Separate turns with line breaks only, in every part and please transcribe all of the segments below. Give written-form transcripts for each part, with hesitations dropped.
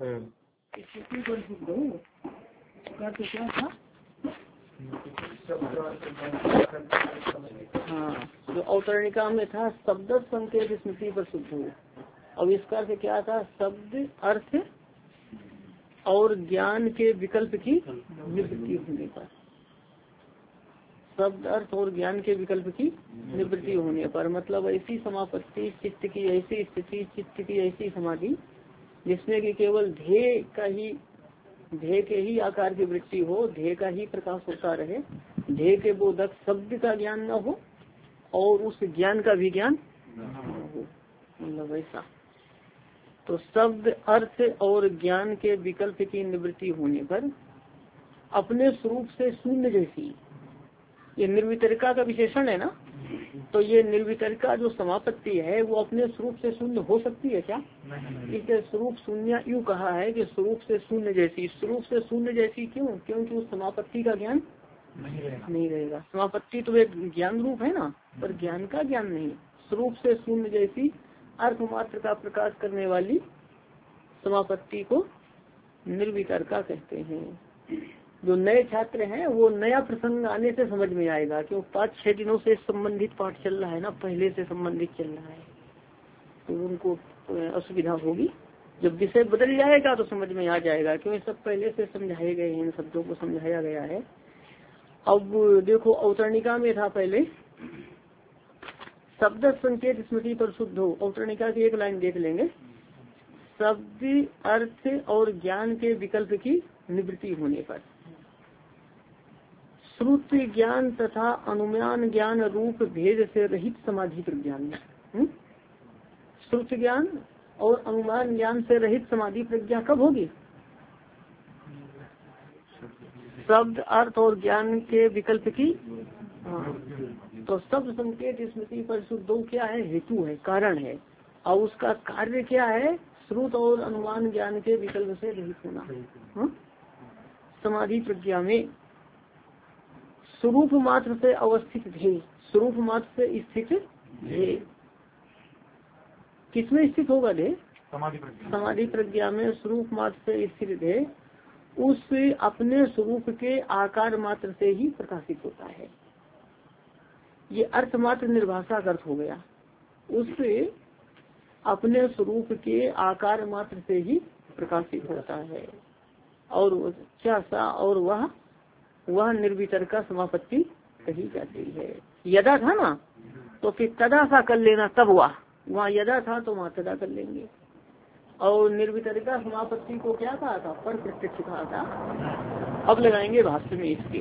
स्मृति पर शुद्ध हो का तो क्या था। हाँ, जो अवतरणिका में था शब्द संकेत स्मृति पर शुद्ध हो। अब इसका अर्थ क्या था, शब्द अर्थ और ज्ञान के विकल्प की निवृत्ति होने पर, शब्द अर्थ और ज्ञान के विकल्प की निवृत्ति होने पर, मतलब ऐसी समापत्ति, चित्त की ऐसी स्थिति, चित्त की ऐसी समाधि जिसमें कि केवल ध्येय के ही आकार की वृत्ति हो, ध्येय का ही प्रकाश होता रहे, ध्येय के बोधक शब्द का ज्ञान न हो और उस ज्ञान का भी ज्ञान न हो, मतलब ऐसा। तो शब्द अर्थ और ज्ञान के विकल्प की निवृत्ति होने पर अपने स्वरूप से शून्य जैसी, ये निर्वितरिका का विशेषण है ना, तो ये निर्वितरिका जो समापत्ति है वो अपने स्वरूप से शून्य हो सकती है क्या? इसे स्वरूप शून्य यूँ कहा है कि स्वरूप से शून्य जैसी। स्वरूप से शून्य जैसी क्यों? क्योंकि उस समापत्ति का ज्ञान नहीं रहेगा। समापत्ति तो एक ज्ञान रूप है ना, पर ज्ञान का ज्ञान नहीं। स्वरूप से शून्य जैसी अर्थ मात्र का प्रकाश करने वाली समापत्ति को निर्वितरिका कहते हैं। जो नए छात्र हैं वो नया प्रसंग आने से समझ में आएगा, क्यों 5-6 दिनों से संबंधित पाठ चल रहा है ना, पहले से संबंधित चल रहा है, तो उनको असुविधा होगी। जब विषय बदल जाएगा तो समझ में आ जाएगा, क्यों सब पहले से समझाए गए हैं, इन शब्दों को समझाया गया है। अब देखो अवतरणिका में था पहले शब्द संकेत स्मृति पर शुद्ध हो। अवतरणिका की एक लाइन देख लेंगे। शब्द अर्थ और ज्ञान के विकल्प की निवृत्ति होने पर श्रुति ज्ञान तथा अनुमान ज्ञान रूप भेद से रहित समाधि प्रज्ञान में, श्रुति ज्ञान और अनुमान ज्ञान से रहित समाधि प्रज्ञा कब होगी? शब्द अर्थ और ज्ञान के विकल्प की। हाँ, तो शब्द संकेत स्मृति पर शुद्ध क्या है? हेतु है, कारण है, और उसका कार्य क्या है? श्रुत और अनुमान ज्ञान के विकल्प से रहित होना। हाँ? समाधि प्रज्ञा में स्वरूप मात्र से अवस्थित ध्येय, स्वरूप मात्र से स्थित ध्येय किसमें स्थित होगा? ध्येय समाधि प्रज्ञा में स्वरूप मात्र से स्थित ध्येय उस अपने स्वरूप के आकार मात्र से ही प्रकाशित होता है। ये अर्थ मात्र निर्भाषा अर्थ हो गया। उससे अपने स्वरूप के आकार मात्र से ही प्रकाशित होता है। और क्या सा, और वह निर्वितरिका समापत्ति कही जाती है। यदा था ना, तो फिर तदा सा कर लेना, तब वहाँ यदा था तो वहाँ तदा कर लेंगे। और निर्वितरिका समापत्ति को क्या कहा था? पर प्रत्यक्ष कहा था। अब लगाएंगे भाष्य में इसके।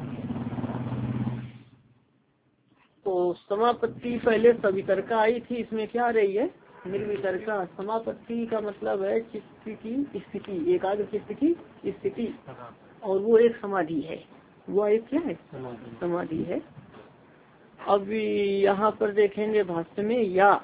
तो समापत्ति पहले सवितरका आई थी, इसमें क्या आ रही है? निर्वितरिका। समापत्ति का मतलब है चित्त की स्थिति, एकाग्र चित्त की स्थिति, और वो एक समाधि है। वो एक क्या है? समाधि है। अब यहाँ पर देखेंगे भाष्य में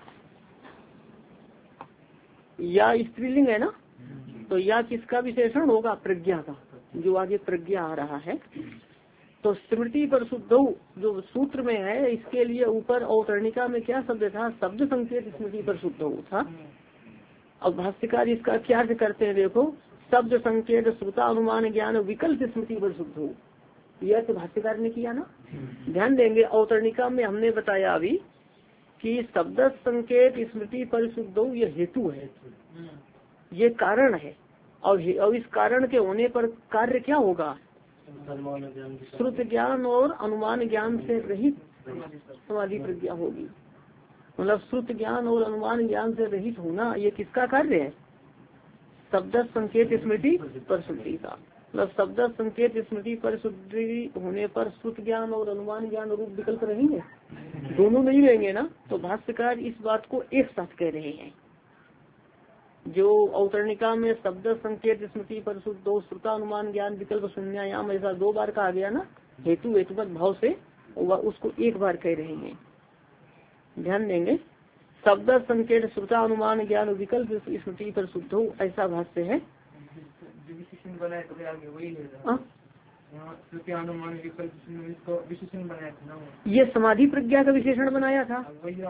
या स्त्रीलिंग है ना, तो या किसका विशेषण होगा? प्रज्ञा का, जो आगे प्रज्ञा आ रहा है। तो स्मृति पर शुद्ध जो सूत्र में है, इसके लिए ऊपर अवतरणिका में क्या शब्द था? शब्द संकेत स्मृति पर शुद्ध था। अब भाष्यकार इसका क्या अर्थ करते हैं, देखो। शब्द संकेत श्रुता अनुमान ज्ञान विकल्प स्मृति पर शुद्ध हो, यह तो भाष्यकार ने किया ना। ध्यान देंगे, अवतरणिका में हमने बताया अभी कि शब्द संकेत स्मृति पर शुद्ध हो यह हेतु है, ये कारण है। और इस कारण के होने पर कार्य क्या होगा? श्रुत ज्ञान और अनुमान ज्ञान से रहित समाधि प्रज्ञा होगी। मतलब श्रुत ज्ञान और अनुमान ज्ञान से रहित होना, ये किसका कार्य है? शब्द संकेत स्मृति पर शुद्धि का। मतलब शब्द संकेत स्मृति पर शुद्धि होने पर श्रुत ज्ञान और अनुमान ज्ञान रूप विकल्प रहेंगे, दोनों नहीं रहेंगे ना। तो भाष्यकार इस बात को एक साथ कह रहे हैं। जो अवतरणिका में शब्द संकेत स्मृति पर शुद्ध श्रुता अनुमान ज्ञान विकल्प शून्यायाम ऐसा 2 बार कहा गया ना, हेतु हेतुमत भाव से, उसको एक बार कह रहे हैं। ध्यान देंगे, शब्द संकेत श्रुता अनुमान ज्ञान विकल्प स्मृति पर शुद्ध हो, ऐसा भाष्य है। ये समाधि प्रज्ञा का विशेषण बनाया था।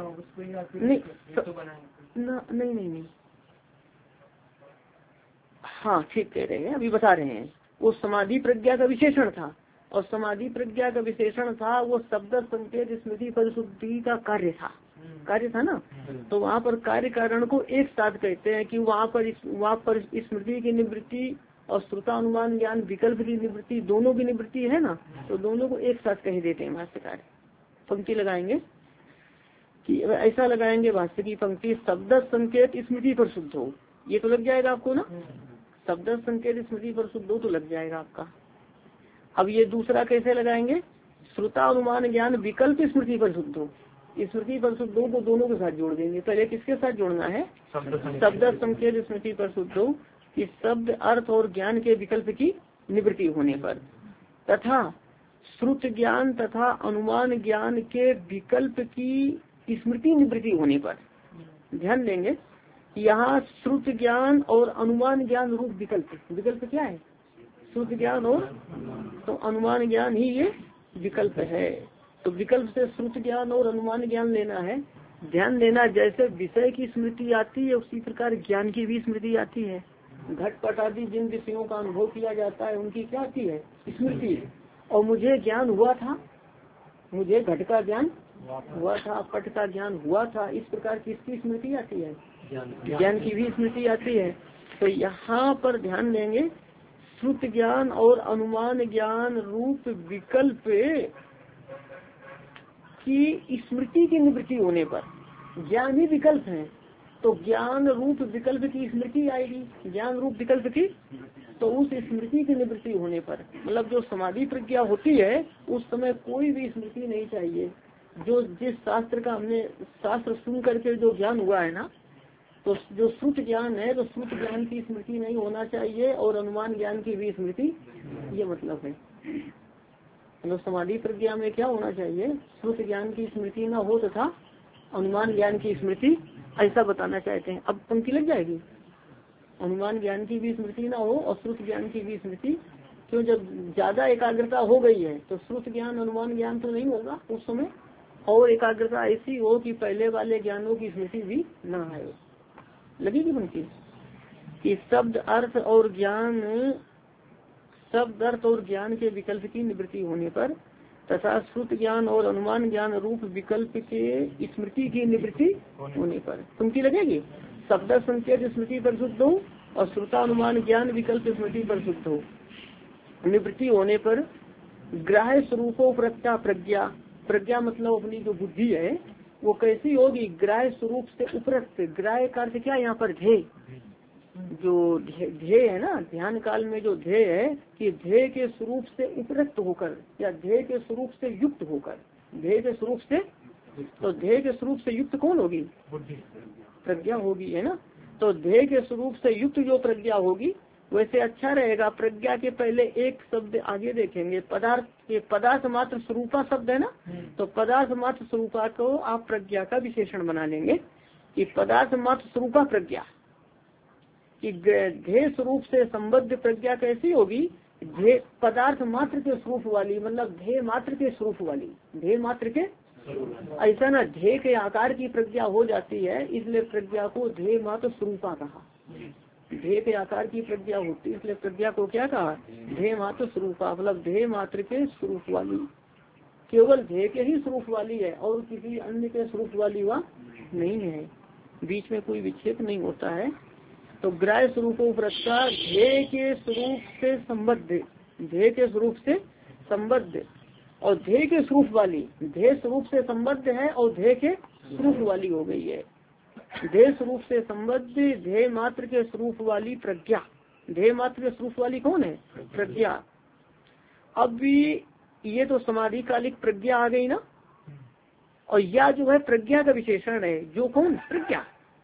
नहीं, हाँ ठीक कह रहे हैं, अभी बता रहे हैं। वो समाधि प्रज्ञा का विशेषण था, और समाधि प्रज्ञा का विशेषण था वो शब्द संकेत स्मृति परिशुद्धि का कार्य था ना। तो वहाँ पर कार्य कारण को एक साथ कहते हैं कि वहाँ पर स्मृति की निवृत्ति और श्रुतानुमान ज्ञान विकल्प की निवृत्ति, दोनों की निवृत्ति है ना, तो दोनों को एक साथ कह देते हैं भाष्यकार। पंक्ति लगाएंगे कि ऐसा लगाएंगे भाष्य की पंक्ति, शब्द संकेत स्मृति पर शुद्ध हो, ये तो लग जाएगा आपको ना, शब्द संकेत स्मृति पर शुद्ध हो तो लग जाएगा आपका। अब ये दूसरा कैसे लगाएंगे, श्रुता अनुमान ज्ञान विकल्प स्मृति पर शुद्ध हो, स्मृति पर शुद्ध हो को दोनों के साथ जोड़ देंगे। पहले किसके साथ जोड़ना है, शब्द संकेत स्मृति पर शुद्ध हो कि शब्द अर्थ और ज्ञान के विकल्प की निवृत्ति होने पर, तथा श्रुत ज्ञान तथा अनुमान ज्ञान के विकल्प की स्मृति निवृत्ति होने पर। ध्यान देंगे यहाँ श्रुत ज्ञान और अनुमान ज्ञान रूप विकल्प क्या है, श्रुत ज्ञान और तो अनुमान ज्ञान ही ये विकल्प है। तो विकल्प से श्रुत ज्ञान और अनुमान ज्ञान लेना है। ध्यान देना, जैसे विषय की स्मृति आती है उसी प्रकार ज्ञान की भी स्मृति आती है। घटपट आदि जिन विषयों का अनुभव किया जाता है उनकी क्या आती है, स्मृति। और मुझे ज्ञान हुआ था, मुझे घट का ज्ञान हुआ था, पट का ज्ञान हुआ था, इस प्रकार किसकी स्मृति आती है, ज्ञान की भी स्मृति आती है। तो यहाँ पर ध्यान देंगे, श्रुत ज्ञान और अनुमान ज्ञान रूप विकल्प की स्मृति की निवृत्ति होने पर, ज्ञान ही विकल्प है तो ज्ञान रूप विकल्प की स्मृति आएगी, ज्ञान रूप विकल्प की, तो उस स्मृति की निवृत्ति होने पर, मतलब जो समाधि प्रज्ञा होती है उस समय कोई भी स्मृति नहीं चाहिए। जो जिस शास्त्र का हमने शास्त्र सुन करके जो ज्ञान हुआ है ना, तो जो श्रुत ज्ञान है तो श्रुत ज्ञान की स्मृति नहीं होना चाहिए और अनुमान ज्ञान की भी स्मृति, ये मतलब है। तो समाधि प्रज्ञा में क्या होना चाहिए, श्रुत ज्ञान की स्मृति न हो तथा अनुमान ज्ञान की स्मृति, ऐसा बताना चाहते हैं। अब पंक्ति लग जाएगी, अनुमान ज्ञान की भी स्मृति ना हो और श्रुत ज्ञान की भी स्मृति। क्यों, जब ज्यादा एकाग्रता हो गई है तो श्रुत ज्ञान अनुमान ज्ञान तो नहीं होगा उस समय, और एकाग्रता ऐसी हो कि पहले वाले ज्ञानों की स्मृति भी न आए। लगेगी पंक्ति कि शब्द अर्थ और ज्ञान के विकल्प की निवृत्ति होने पर तथा श्रुत ज्ञान और अनुमान ज्ञान रूप विकल्प के स्मृति की निवृत्ति होने पर। पंक्ति लगेगी, शब्द संकेत स्मृति पर शुद्ध हो और श्रुता अनुमान ज्ञान विकल्प स्मृति पर शुद्ध हो, निवृत्ति होने पर ग्राह्य स्वरूपों प्रज्ञा, प्रज्ञा मतलब अपनी जो बुद्धि है वो कैसी होगी, ग्राह्य स्वरूप से उपरक्त। ग्राह्य का अर्थ क्या यहाँ पर, ध्येय, जो ध्येय है ना ध्यान काल में, जो ध्येय है कि ध्येय के स्वरूप से उपरक्त होकर या ध्येय के स्वरूप से युक्त होकर, ध्येय के स्वरूप से, तो ध्येय के स्वरूप से युक्त कौन होगी, प्रज्ञा होगी, है ना। तो ध्येय के स्वरूप से युक्त जो प्रज्ञा होगी, वैसे अच्छा रहेगा प्रज्ञा के पहले एक शब्द आगे देखेंगे, पदार्थ मात्र स्वरूपा शब्द है ना, तो पदार्थ मात्र स्वरूपा को आप प्रज्ञा का विशेषण बना लेंगे कि पदार्थ मात्र स्वरूपा प्रज्ञा, कि ध्येय स्वरूप से संबद्ध प्रज्ञा कैसी होगी, ध्येय पदार्थ मात्र के स्वरूप वाली, मतलब ध्येय मात्र के स्वरूप वाली, ध्येय मात्र के, ऐसा ना ध्येय के आकार की प्रज्ञा हो जाती है, इसलिए प्रज्ञा को ध्येय मात्र स्वरूपा कहा। ध्येय के आकार की प्रज्ञा होती है इसलिए प्रज्ञा को क्या कहा, ध्येय मात्र स्वरूपा, मतलब ध्येय मात्र के स्वरूप वाली, केवल ध्येय के ही स्वरूप वाली है और किसी अन्य के स्वरूप वाली वह नहीं है, बीच में कोई विक्षेप नहीं होता है। तो ग्राह्य स्वरूपों प्रज्ञा ध्येय के स्वरूप से संबद्ध, ध्येय के स्वरूप से संबद्ध और ध्येय के स्वरूप वाली, ध्येय स्वरूप से संबद्ध है और ध्येय के स्वरूप वाली हो गई है। ध्येय स्वरूप से संबद्ध ध्येय मात्र के स्वरूप वाली प्रज्ञा, ध्येय मात्र के स्वरूप वाली कौन है, प्रज्ञा। अब ये तो समाधि कालिक प्रज्ञा आ गई ना, और या जो है प्रज्ञा का विशेषण है, जो कौन, प्रज्ञा,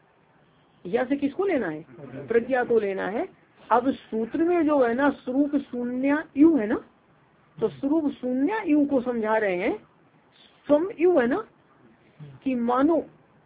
या से किसको लेना है, प्रज्ञा को लेना है। अब सूत्र में जो है ना स्वरूप शून्य यू है ना, तो स्वरूप शून्य यू को समझा रहे हैं, स्वम यू है ना, कि मानो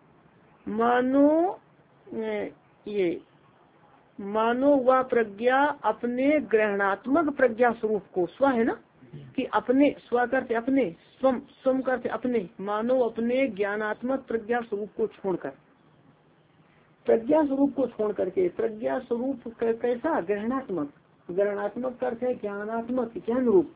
वह प्रज्ञा अपने ग्रहणात्मक प्रज्ञा स्वरूप को, स्व है ना, कि अपने, स्व करते अपने, स्वम करते अपने, मानो अपने ज्ञानात्मक प्रज्ञा स्वरूप को छोड़कर, प्रज्ञा स्वरूप को छोड़ करके, प्रज्ञा स्वरूप कैसा ग्रहणात्मक, ग्रहणात्मक अर्थ है ज्ञानात्मक, ज्ञान रूप,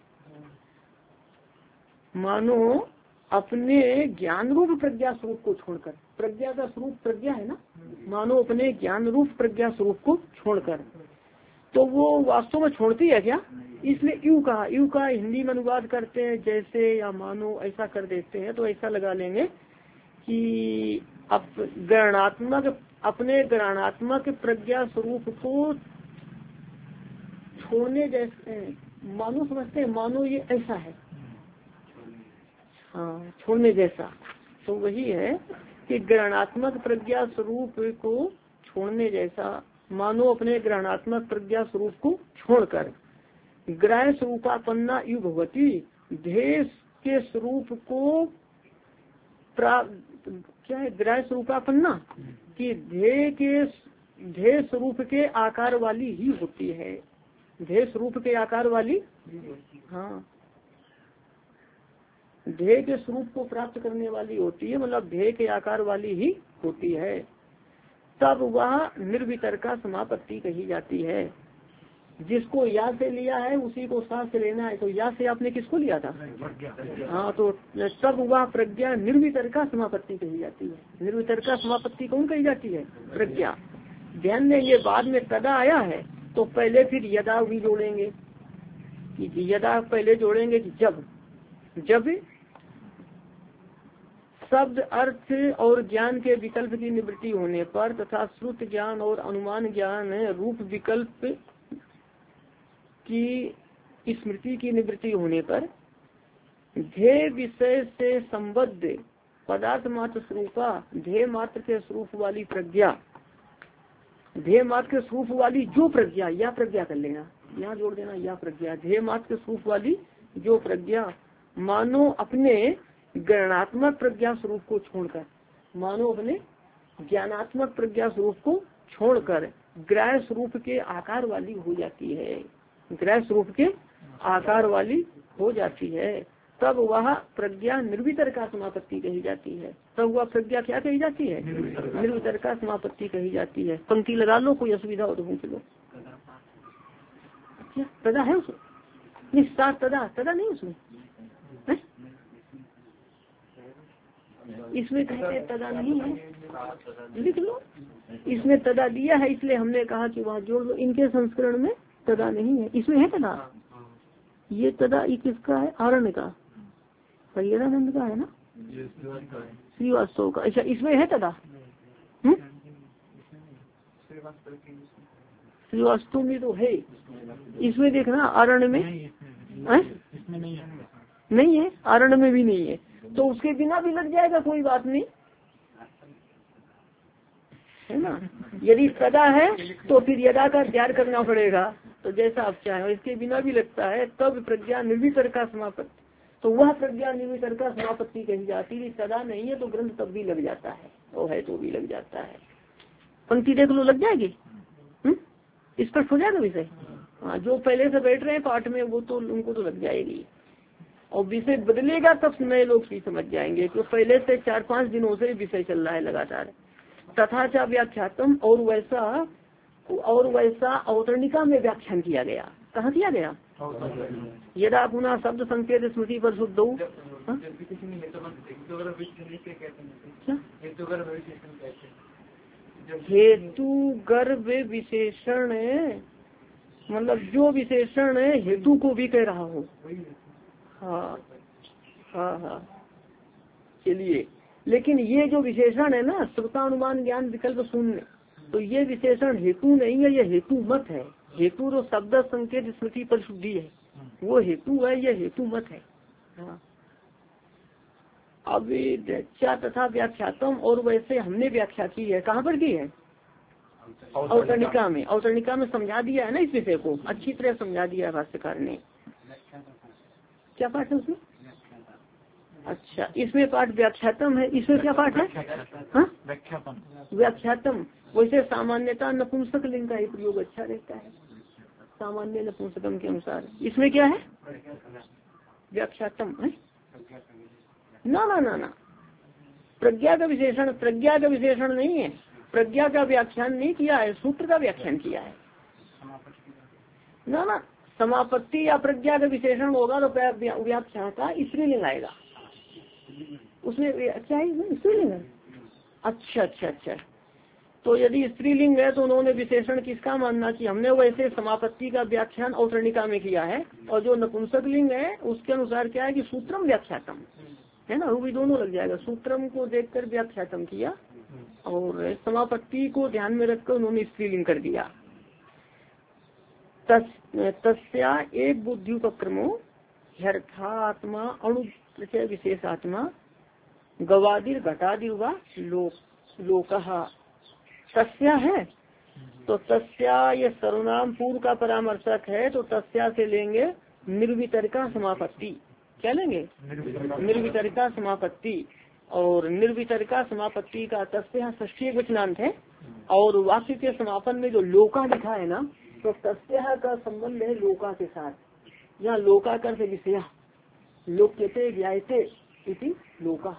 मानो अपने ज्ञान रूप प्रज्ञा स्वरूप को छोड़कर, प्रज्ञा का स्वरूप प्रज्ञा है ना, मानो अपने ज्ञान रूप प्रज्ञा स्वरूप को छोड़कर, तो वो वास्तव में छोड़ती है क्या? इसलिए यू का हिंदी में अनुवाद करते हैं जैसे या मानो ऐसा कर देते हैं, तो ऐसा लगा लेंगे कि ग्रहणात्मक, अपने ग्रहणात्मक प्रज्ञा स्वरूप को छोड़ने जैसे मानो समझते हैं, मानो ये ऐसा है, हाँ छोड़ने जैसा, तो वही है कि ग्रहणात्मक प्रज्ञा स्वरूप को छोड़ने जैसा, मानो अपने ग्रहणात्मक प्रज्ञा स्वरूप को छोड़कर ग्रह स्वरूपापन्ना यु भगवती, ध्येय के स्वरूप को क्या है, ग्रह स्वरूपापन्ना कि ध्येय स्वरूप के आकार वाली ही होती है, ध्येय स्वरूप के आकार वाली, हाँ ध्येय के स्वरूप को प्राप्त करने वाली होती है, मतलब ध्येय के आकार वाली ही होती है, तब वह निर्वितर्का समापत्ति कही जाती है। जिसको या से लिया है उसी को सा से लेना है, तो या से आपने किसको लिया था? हाँ, तो तब वह प्रज्ञा निर्वितर्का समापत्ति कही जाती है। निर्वितर्का समापत्ति कौन कही जाती है? प्रज्ञा। ध्यान देंगे बाद में तदा आया है तो पहले फिर यदा भी जोड़ेंगे, कि यदा पहले जोड़ेंगे कि जब शब्द अर्थ और ज्ञान के विकल्प की निवृत्ति होने पर तथा श्रुत ज्ञान और अनुमान ज्ञान रूप विकल्प की स्मृति की निवृत्ति होने पर ध्येय विषय से संबद्ध पदार्थ मात्र स्वरूपा, ध्येय मात्र के स्वरूप वाली प्रज्ञा, ध्येय मात्र के स्वरूप वाली जो प्रज्ञा, या प्रज्ञा कर लेना, यहाँ जोड़ देना या प्रज्ञा, ध्येय मात्र के स्वरूप वाली जो प्रज्ञा, मानो अपने ज्ञानात्मक प्रज्ञा स्वरूप को छोड़कर, मानो अपने ज्ञानात्मक प्रज्ञा स्वरूप को छोड़कर ग्रह स्वरूप के आकार वाली हो जाती है, ग्रह स्वरूप के आकार वाली हो जाती है, तब वह प्रज्ञा निर्वितर्का समापत्ति कही जाती है। तब वह प्रज्ञा क्या कही जाती है? निर्वितर्का समापत्ति कही जाती है। पंक्ति लगा लो, कोई असुविधा हो तो पूछ लो। क्या तदा है उसमें? निस्तार तदा नहीं उसमें है? इसमें कहते तदा नहीं है, लिख लो। इसमें तदा दिया है इसलिए हमने कहा कि वहाँ जोड़ लो। इनके संस्करण में तदा नहीं है, इसमें है तदा। ये तदा ये किसका है? आरण्य का, परियरानंद का है ना, श्रीवास्तव का। अच्छा, इसमें है तदा? श्रीवास्तव में तो है, इसमें देखना आरण्य में नहीं है, आरण्य में भी नहीं है, तो उसके बिना भी लग जाएगा, कोई बात नहीं है ना। यदि तदा है तो फिर यदा का त्याग करना पड़ेगा, तो जैसा आप चाहे, इसके बिना भी लगता है। तब प्रज्ञा निर्वितर्का समापत्ति, तो वह प्रज्ञा निर्वितर्का समापत्ति कही जाती है। तदा नहीं है तो ग्रंथ तब भी लग जाता है, वो है तो भी लग जाता है। पंक्ति देख लो, लग जाएगी, स्पष्ट हो जाएगा विषय। हाँ, जो पहले से बैठ रहे हैं पाठ में वो तो उनको तो लग जाएगी, और विषय बदलेगा तब नए लोग भी समझ जाएंगे, तो पहले से 4-5 दिनों से विषय चल रहा है लगातार। तथा च व्याख्यातम, और वैसा अवतरणिका में व्याख्यान किया गया। कहाँ किया गया? यदा पुनः शब्द संकेत स्मृति पर शुद्ध हेतु गर्भ विशेषण, मतलब जो विशेषण हेतु को भी कह रहा हो। हाँ हाँ हाँ, चलिए। लेकिन ये जो विशेषण है ना, श्रुतानुमान ज्ञान विकल्प शून्य, तो ये विशेषण हेतु नहीं है, ये हेतु मत है। हेतु तो शब्द संकेत स्मृति पर शुद्धि है, वो हेतु है, ये हेतु मत है। हाँ, अब तथा व्याख्यातम, और वैसे हमने व्याख्या की है। कहाँ पर की है? अवतरणिका में। अवतरणिका में समझा दिया है ना इस विषय को, अच्छी तरह समझा दिया है भाष्यकार ने। क्या पाठ है उसमें? अच्छा, इसमें पाठ व्याख्यातम है। इसमें क्या पाठ है? हाँ, व्याख्यातम। वैसे सामान्यता नपुंसक लिंग का ही प्रयोग अच्छा रहता है, सामान्य नपुंसकम के अनुसार। इसमें क्या है? व्याख्यातम है ना, ना ना ना, प्रज्ञा का विशेषण, प्रज्ञा का विशेषण नहीं है, प्रज्ञा का व्याख्यान नहीं किया है, सूत्र का व्याख्यान किया है ना। समापत्ति या प्रज्ञा का विशेषण होगा तो व्याख्या का स्त्रीलिंग आएगा उसमें। क्या है स्त्रीलिंग है? अच्छा अच्छा अच्छा। तो यदि स्त्रीलिंग है तो उन्होंने विशेषण किसका मानना कि हमने वैसे समापत्ति का व्याख्यान अवतरणिका में किया है, और जो नपुंसक लिंग है उसके अनुसार क्या है कि सूत्रम व्याख्यातम है ना, वो भी दोनों लग जाएगा। सूत्रम को देखकर व्याख्यातम किया और समापत्ति को ध्यान में रखकर उन्होंने स्त्रीलिंग कर दिया। तस्या एक बुद्धि उपक्रमो यथात्मा अणु प्रत्यय विशेषात्मा गवादिर घटादिर व लोकः। तस्या है तो तस्या ये सर्वनाम पूर्व का परामर्शक है, तो तस्या से लेंगे निर्वितरिका समापत्ति। क्या लेंगे? निर्वितरिका समापत्ति। और निर्वितरिका समापत्ति का तस्या षष्ठी वचनांत है, और वाक्य के समापन में जो लोका लिखा है ना, तो तस्या का संबंध है लोका के साथ। यहाँ लोका कर से विषय लोक्यते ज्ञायते इति लोका,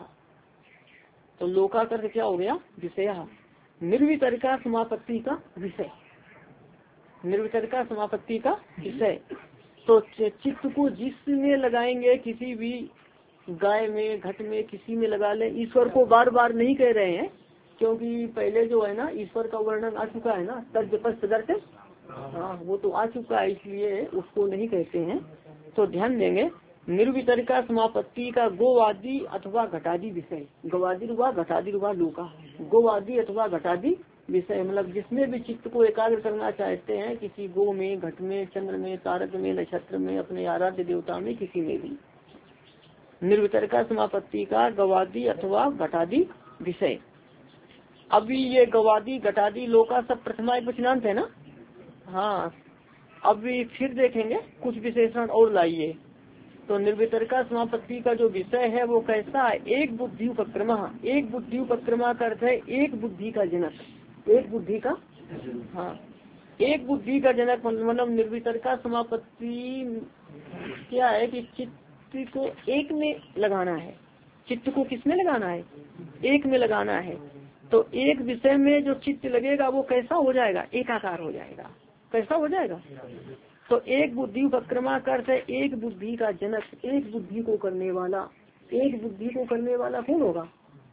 तो लोका कर से क्या हो गया? विषय। निर्वितरिका समापत्ति का विषय, निर्वितरिका समापत्ति का विषय। तो चित्त को जिसमें लगाएंगे, किसी भी गाय में, घट में, किसी में लगा ले। ईश्वर को बार बार नहीं कह रहे हैं, क्योंकि पहले जो है ना ईश्वर का वर्णन आ चुका है ना, तर्क। हाँ, वो तो आ चुका है, इसलिए उसको नहीं कहते हैं। तो ध्यान देंगे निर्वितरिका समापत्ति का गोवादी अथवा घटादी विषय, गवादी व घटादी व लोका। गोवादी अथवा घटादी विषय मतलब जिसमें भी चित्त को एकाग्र करना चाहते हैं, किसी गो में, घट में, चंद्र में, तारक में, नक्षत्र में, अपने आराध्य देवता में, किसी में भी। निर्वितरिका समापत्ति का गवादी अथवा घटादी विषय। अभी ये गवादी घटादी लोका सब प्रथमा एक वचनांत है ना। हाँ, अभी फिर देखेंगे कुछ विशेषण और लाइए। तो निर्वितरिका समापत्ति का जो विषय है वो कैसा है? एक बुद्धि उपक्रमा। एक बुद्धि उपक्रमा का अर्थ है एक बुद्धि का जनक, एक बुद्धि का, हाँ, एक बुद्धि का जनक। मतलब निर्वितरिका समापत्ति क्या है कि चित्त को एक में लगाना है। चित्त को किसमें लगाना है? एक में लगाना है। तो एक विषय में जो चित्त लगेगा वो कैसा हो जाएगा? एकाकार हो जाएगा। कैसा हो जाएगा? तो एक बुद्धि उपक्रमा का अर्थ है एक बुद्धि का जनक, एक बुद्धि को करने वाला। एक बुद्धि को करने वाला कौन होगा?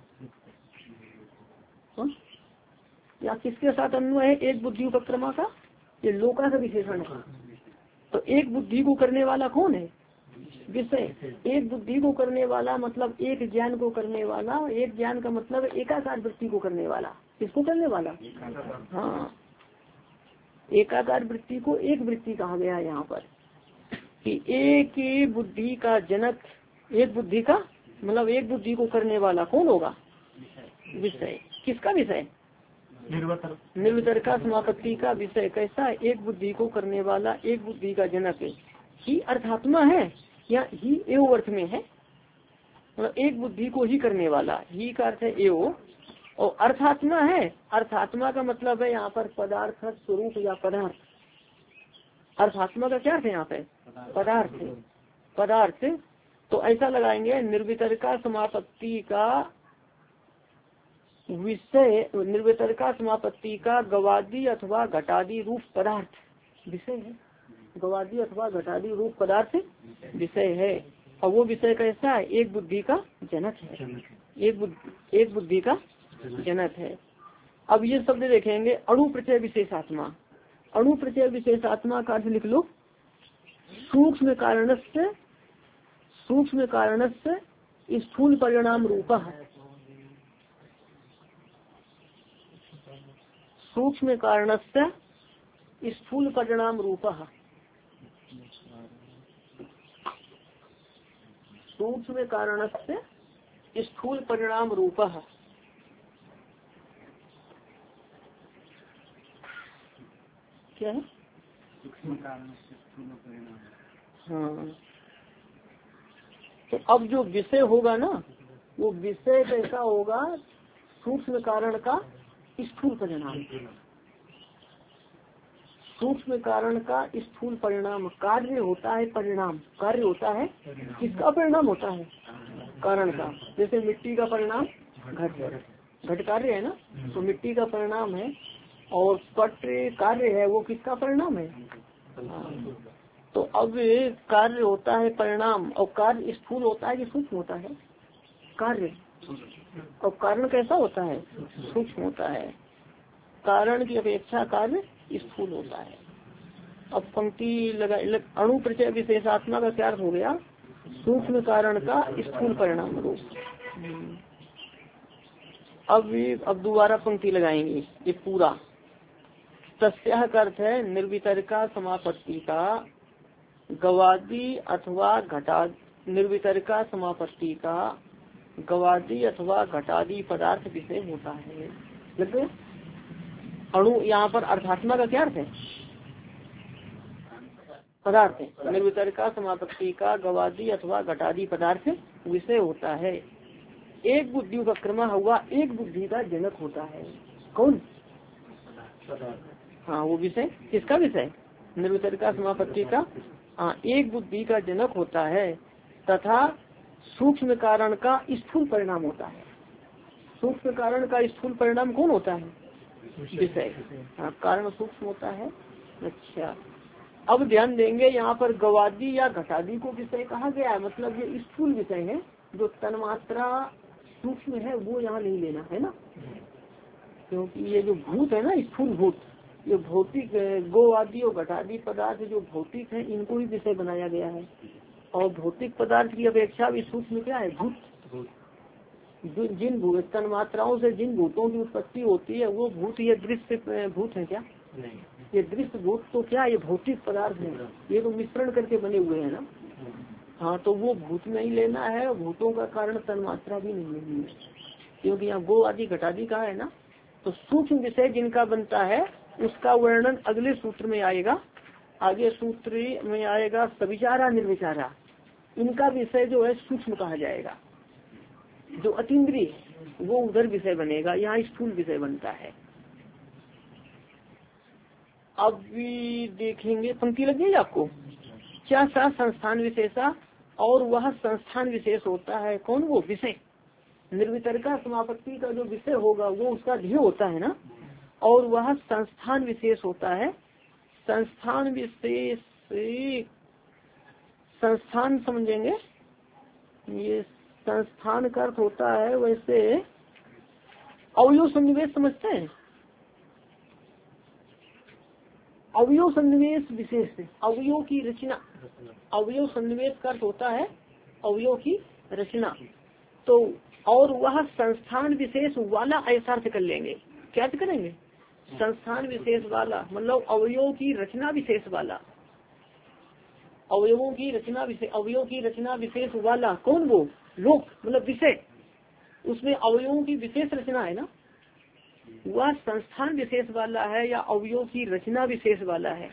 या किसके साथ अन्वय है एक बुद्धि उपक्रमा का? ये लोका का विशेषण है। तो एक बुद्धि को करने वाला कौन है? विषय। एक बुद्धि को करने वाला मतलब एक ज्ञान को करने वाला। एक ज्ञान का मतलब एकाकार वृत्ति को करने वाला। किसको करने वाला? हाँ, एकाकार वृत्ति को एक वृत्ति कहा गया यहाँ पर कि एक बुद्धि का जनक, एक बुद्धि का मतलब एक बुद्धि को करने वाला कौन होगा? विषय। किसका विषय? निर्वितरिका समापत्ति का विषय कैसा है? एक बुद्धि को करने वाला, एक बुद्धि का जनक। ही अर्थात्मा है या ही एव अर्थ में है, मतलब एक बुद्धि को ही करने वाला। ही का अर्थ है एव, और अर्थात्मा है। अर्थात्मा का मतलब है यहाँ पर पदार्थ, स्वरूप या पदार्थ। अर्थात्मा का क्या अर्थ है यहाँ पे? पदार्थ। पदार्थ। तो ऐसा लगाएंगे निर्वितरिका समापत्ति का विषय, निर्वितरिका समापत्ति का गवादी अथवा घटादी रूप पदार्थ विषय है। गवादी अथवा घटादी रूप पदार्थ विषय है, और वो विषय कैसा है? एक बुद्धि का जनक है। एक बुद्धि का जनक है। अब ये शब्द देखेंगे अणु प्रत्यय विशेषात्मा। अणु प्रत्यय विशेषात्मा का अर्थ लिख लो सूक्ष्म कारणस्य, सूक्ष्म कारणस्य स्थूल परिणाम रूपः। सूक्ष्म कारणस्य स्थूल परिणाम रूपः। सूक्ष्म कारणस्य स्थूल परिणाम रूपः। क्या है? हाँ, तो अब जो विषय होगा ना, वो विषय कैसा होगा? सूक्ष्म कारण का स्थूल परिणाम। सूक्ष्म कारण का स्थूल परिणाम। कार्य होता है परिणाम, कार्य होता है किसका परिणाम होता है? कारण का। जैसे मिट्टी का परिणाम घट, घट कार्य है ना, तो मिट्टी का परिणाम है, और पट कार्य है, वो किसका परिणाम है? हाँ। तो अब कार्य होता है परिणाम, और कार्य स्थूल होता है कि सूक्ष्म होता है? कार्य। और कारण कैसा होता है? सूक्ष्म होता है। कारण की अपेक्षा कार्य स्थूल होता है। अब पंक्ति लगा, अणु प्रत्यय विशेषात्मा का क्या अर्थ हो गया? सूक्ष्म कारण का स्थूल परिणाम रूप। अब दोबारा पंक्ति लगाएंगे ये पूरा। तस्याह का अर्थ है निर्वितर्का समापत्ति का गवादी अथवा घटा, निर्वितर्का समापत्ति का गवादी अथवा घटादी पदार्थ विषय होता है। मतलब अणु यहाँ पर अर्थात्मा का क्या अर्थ है? पदार्थ है। निर्वितर्का समापत्ति का गवादी अथवा घटादी पदार्थ विषय होता है। एक बुद्धि उपक्रमा हुआ, एक बुद्धि का जनक होता है। कौन? हाँ, वो विषय किसका विषय? निर्वितर्का समापत्ति का। हाँ, एक बुद्धि का जनक होता है तथा सूक्ष्म कारण का स्थूल परिणाम होता है। सूक्ष्म कारण का स्थूल परिणाम कौन होता है? विषय। हाँ, कारण सूक्ष्म होता है। अच्छा, अब ध्यान देंगे यहाँ पर गवादी या घटादी को विषय कहा गया है, मतलब ये स्थूल विषय है। जो तन्मात्रा सूक्ष्म है वो यहाँ नहीं लेना है ना, क्योंकि ये जो भूत है ना, स्थूल भूत, ये भौतिक गोवादी और घटादी पदार्थ जो भौतिक है इनको ही विषय बनाया गया है। और भौतिक पदार्थ की अपेक्षा भी सूक्ष्म क्या है? भूत। जिन भूत तन्मात्राओं से जिन भूतों की उत्पत्ति होती है वो भूत, ये दृश्य भूत है क्या? नहीं। ये दृश्य भूत तो क्या, ये भौतिक पदार्थ है, ये तो मिश्रण करके बने हुए हैं ना। हाँ, तो वो भूत नहीं लेना है, और भूतों का कारण तन्मात्रा भी नहीं लेनी है, क्योंकि यहाँ गो आदि घटादी का है ना। तो सूक्ष्म विषय जिनका बनता है उसका वर्णन अगले सूत्र में आएगा। आगे सूत्र में आएगा सविचारा निर्विचारा, इनका विषय जो है सूक्ष्म कहा जाएगा। जो अतीन्द्रिय वो उधर विषय बनेगा, यहाँ स्थूल विषय बनता है। अब भी देखेंगे, पंक्ति लग गई आपको? क्या सा संस्थान विशेषा, और वह संस्थान विशेष होता है। कौन? वो विषय। निर्वितर्का समापत्ति का जो विषय होगा वो उसका ध्येय होता है ना, और वह संस्थान विशेष होता है। संस्थान विशेष, संस्थान समझेंगे, ये संस्थान का अर्थ होता है वैसे अवयव सन्निवेश, समझते हैं? अवयव सन्निवेश विशेष, अवयव की रचना। अवयव सन्निवेश का अर्थ होता है अवयव की रचना। तो और वह संस्थान विशेष वाला ऐसा अर्थ कर लेंगे। क्या अर्थ करेंगे? संस्थान विशेष वाला, मतलब अवयव की रचना विशेष वाला। अवयवों की रचना विशेष, अवयव की रचना विशेष वाला। कौन? वो लोक, मतलब विषय, उसमें अवयवों की विशेष रचना है ना, वह संस्थान विशेष वाला है या अवयव की रचना विशेष वाला है।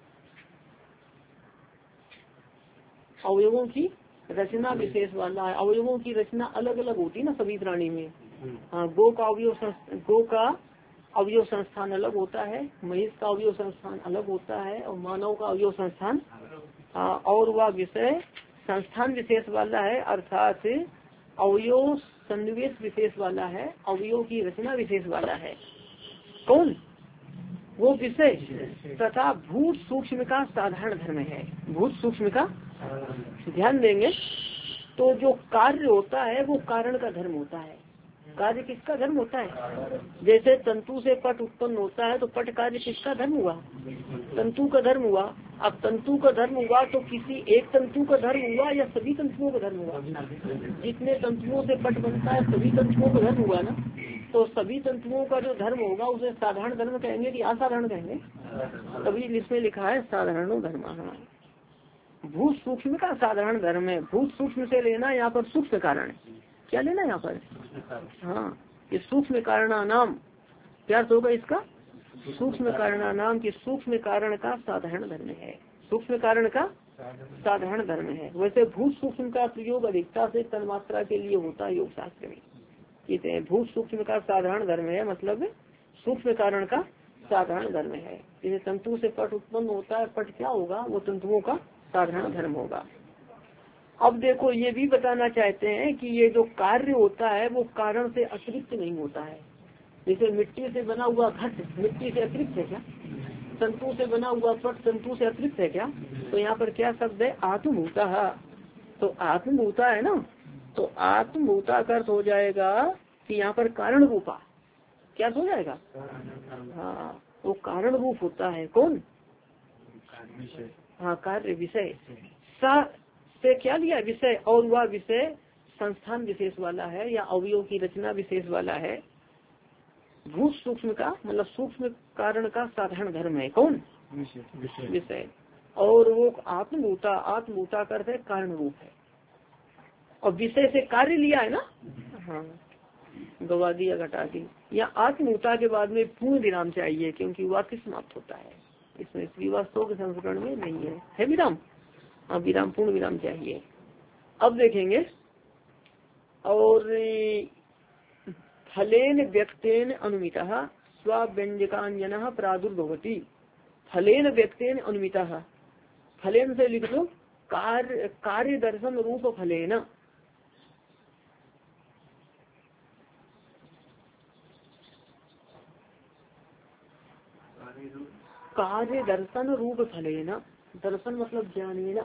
अवयवों की रचना विशेष वाला है। अवयवों की रचना अलग अलग होती है ना सभी प्राणी में। हाँ, गो का अवयव संस्थान अलग होता है, महेश का अवयव संस्थान अलग होता है, और मानव का अवयव संस्थान। और वह विषय संस्थान विशेष वाला है, अर्थात अवयव सन्निवेश विशेष वाला है, अवयव की रचना विशेष वाला है। कौन? वो विषय तथा भूत सूक्ष्म का साधारण धर्म है। भूत सूक्ष्म का ध्यान देंगे तो जो कार्य होता है वो कारण का धर्म होता है। कार्य किसका धर्म होता है? जैसे तंतु से पट उत्पन्न होता है तो पट कार्य किसका धर्म हुआ? तंतु का धर्म हुआ। अब तंतु का धर्म हुआ तो किसी एक तंतु का धर्म हुआ या सभी तंतुओं का धर्म हुआ? जितने तंतुओं से पट बनता है सभी तंतुओं का धर्म हुआ ना। तो सभी तंतुओं का जो धर्म होगा उसे साधारण धर्म कहेंगे कि असाधारण कहेंगे? तभी इसमें लिखा है साधारण धर्म। भूत सूक्ष्म का साधारण धर्म है। भूत सूक्ष्म से लेना यहाँ पर सूक्ष्म कारण, क्या लेना यहाँ पर? हाँ, ये सूक्ष्म कारणानाम क्या होगा इसका? सूक्ष्म कारणानाम की सूक्ष्म कारण का साधारण धर्म है। सूक्ष्म कारण का साधारण धर्म है। वैसे भूत सूक्ष्म का प्रयोग अधिकता से तन्मात्रा के लिए होता है योग शास्त्र में। कहते हैं भूत सूक्ष्म का साधारण धर्म है, मतलब सूक्ष्म कारण का साधारण धर्म है। जैसे तंतु से पट उत्पन्न होता है, पट क्या होगा? वो तंतुओं का साधारण धर्म होगा। अब देखो ये भी बताना चाहते हैं कि ये जो कार्य होता है वो कारण से अतिरिक्त नहीं होता है। जैसे मिट्टी से बना हुआ घट मिट्टी से अतिरिक्त है क्या? तंतु से बना हुआ पट तंतु से अतिरिक्त है क्या? तो यहाँ पर क्या शब्द है? आत्मभूता। तो आत्मभूता है ना, तो आत्मभूता का अर्थ हो जाएगा कि यहाँ पर कारण रूपा क्या हो जाएगा? हाँ, वो कारण रूप होता है। कौन? हाँ, कार्य विषय सा से क्या लिया? विषय, और वह विषय संस्थान विशेष वाला है या अवयव की रचना विशेष वाला है। भूत सूक्ष्म का मतलब सूक्ष्म कारण का साधारण धर्म है। कौन? विषय। और वो आत्मभूता, आत्मभूता का अर्थ है कारण रूप है। और विषय से कार्य लिया है ना। हाँ, गवा दिया, घटा दी। या आत्मभूता के बाद में पूर्ण विराम चाहिए क्योंकि वाक्य समाप्त होता है। इसमें श्रीवास्तव के संस्करण में नहीं है विराम। हाँ, विराम, पूर्ण विराम चाहिए। अब देखेंगे, और फलेन व्यक्तेन अनुमितः स्वाव्यंजकांजनः प्रादुर्भवति। फलेन व्यक्तेन अनुमितः, फलेन से लिख लो कार्य दर्शन रूप फलेन। कार्य दर्शन रूप फलेन, दर्शन मतलब ज्ञानेन।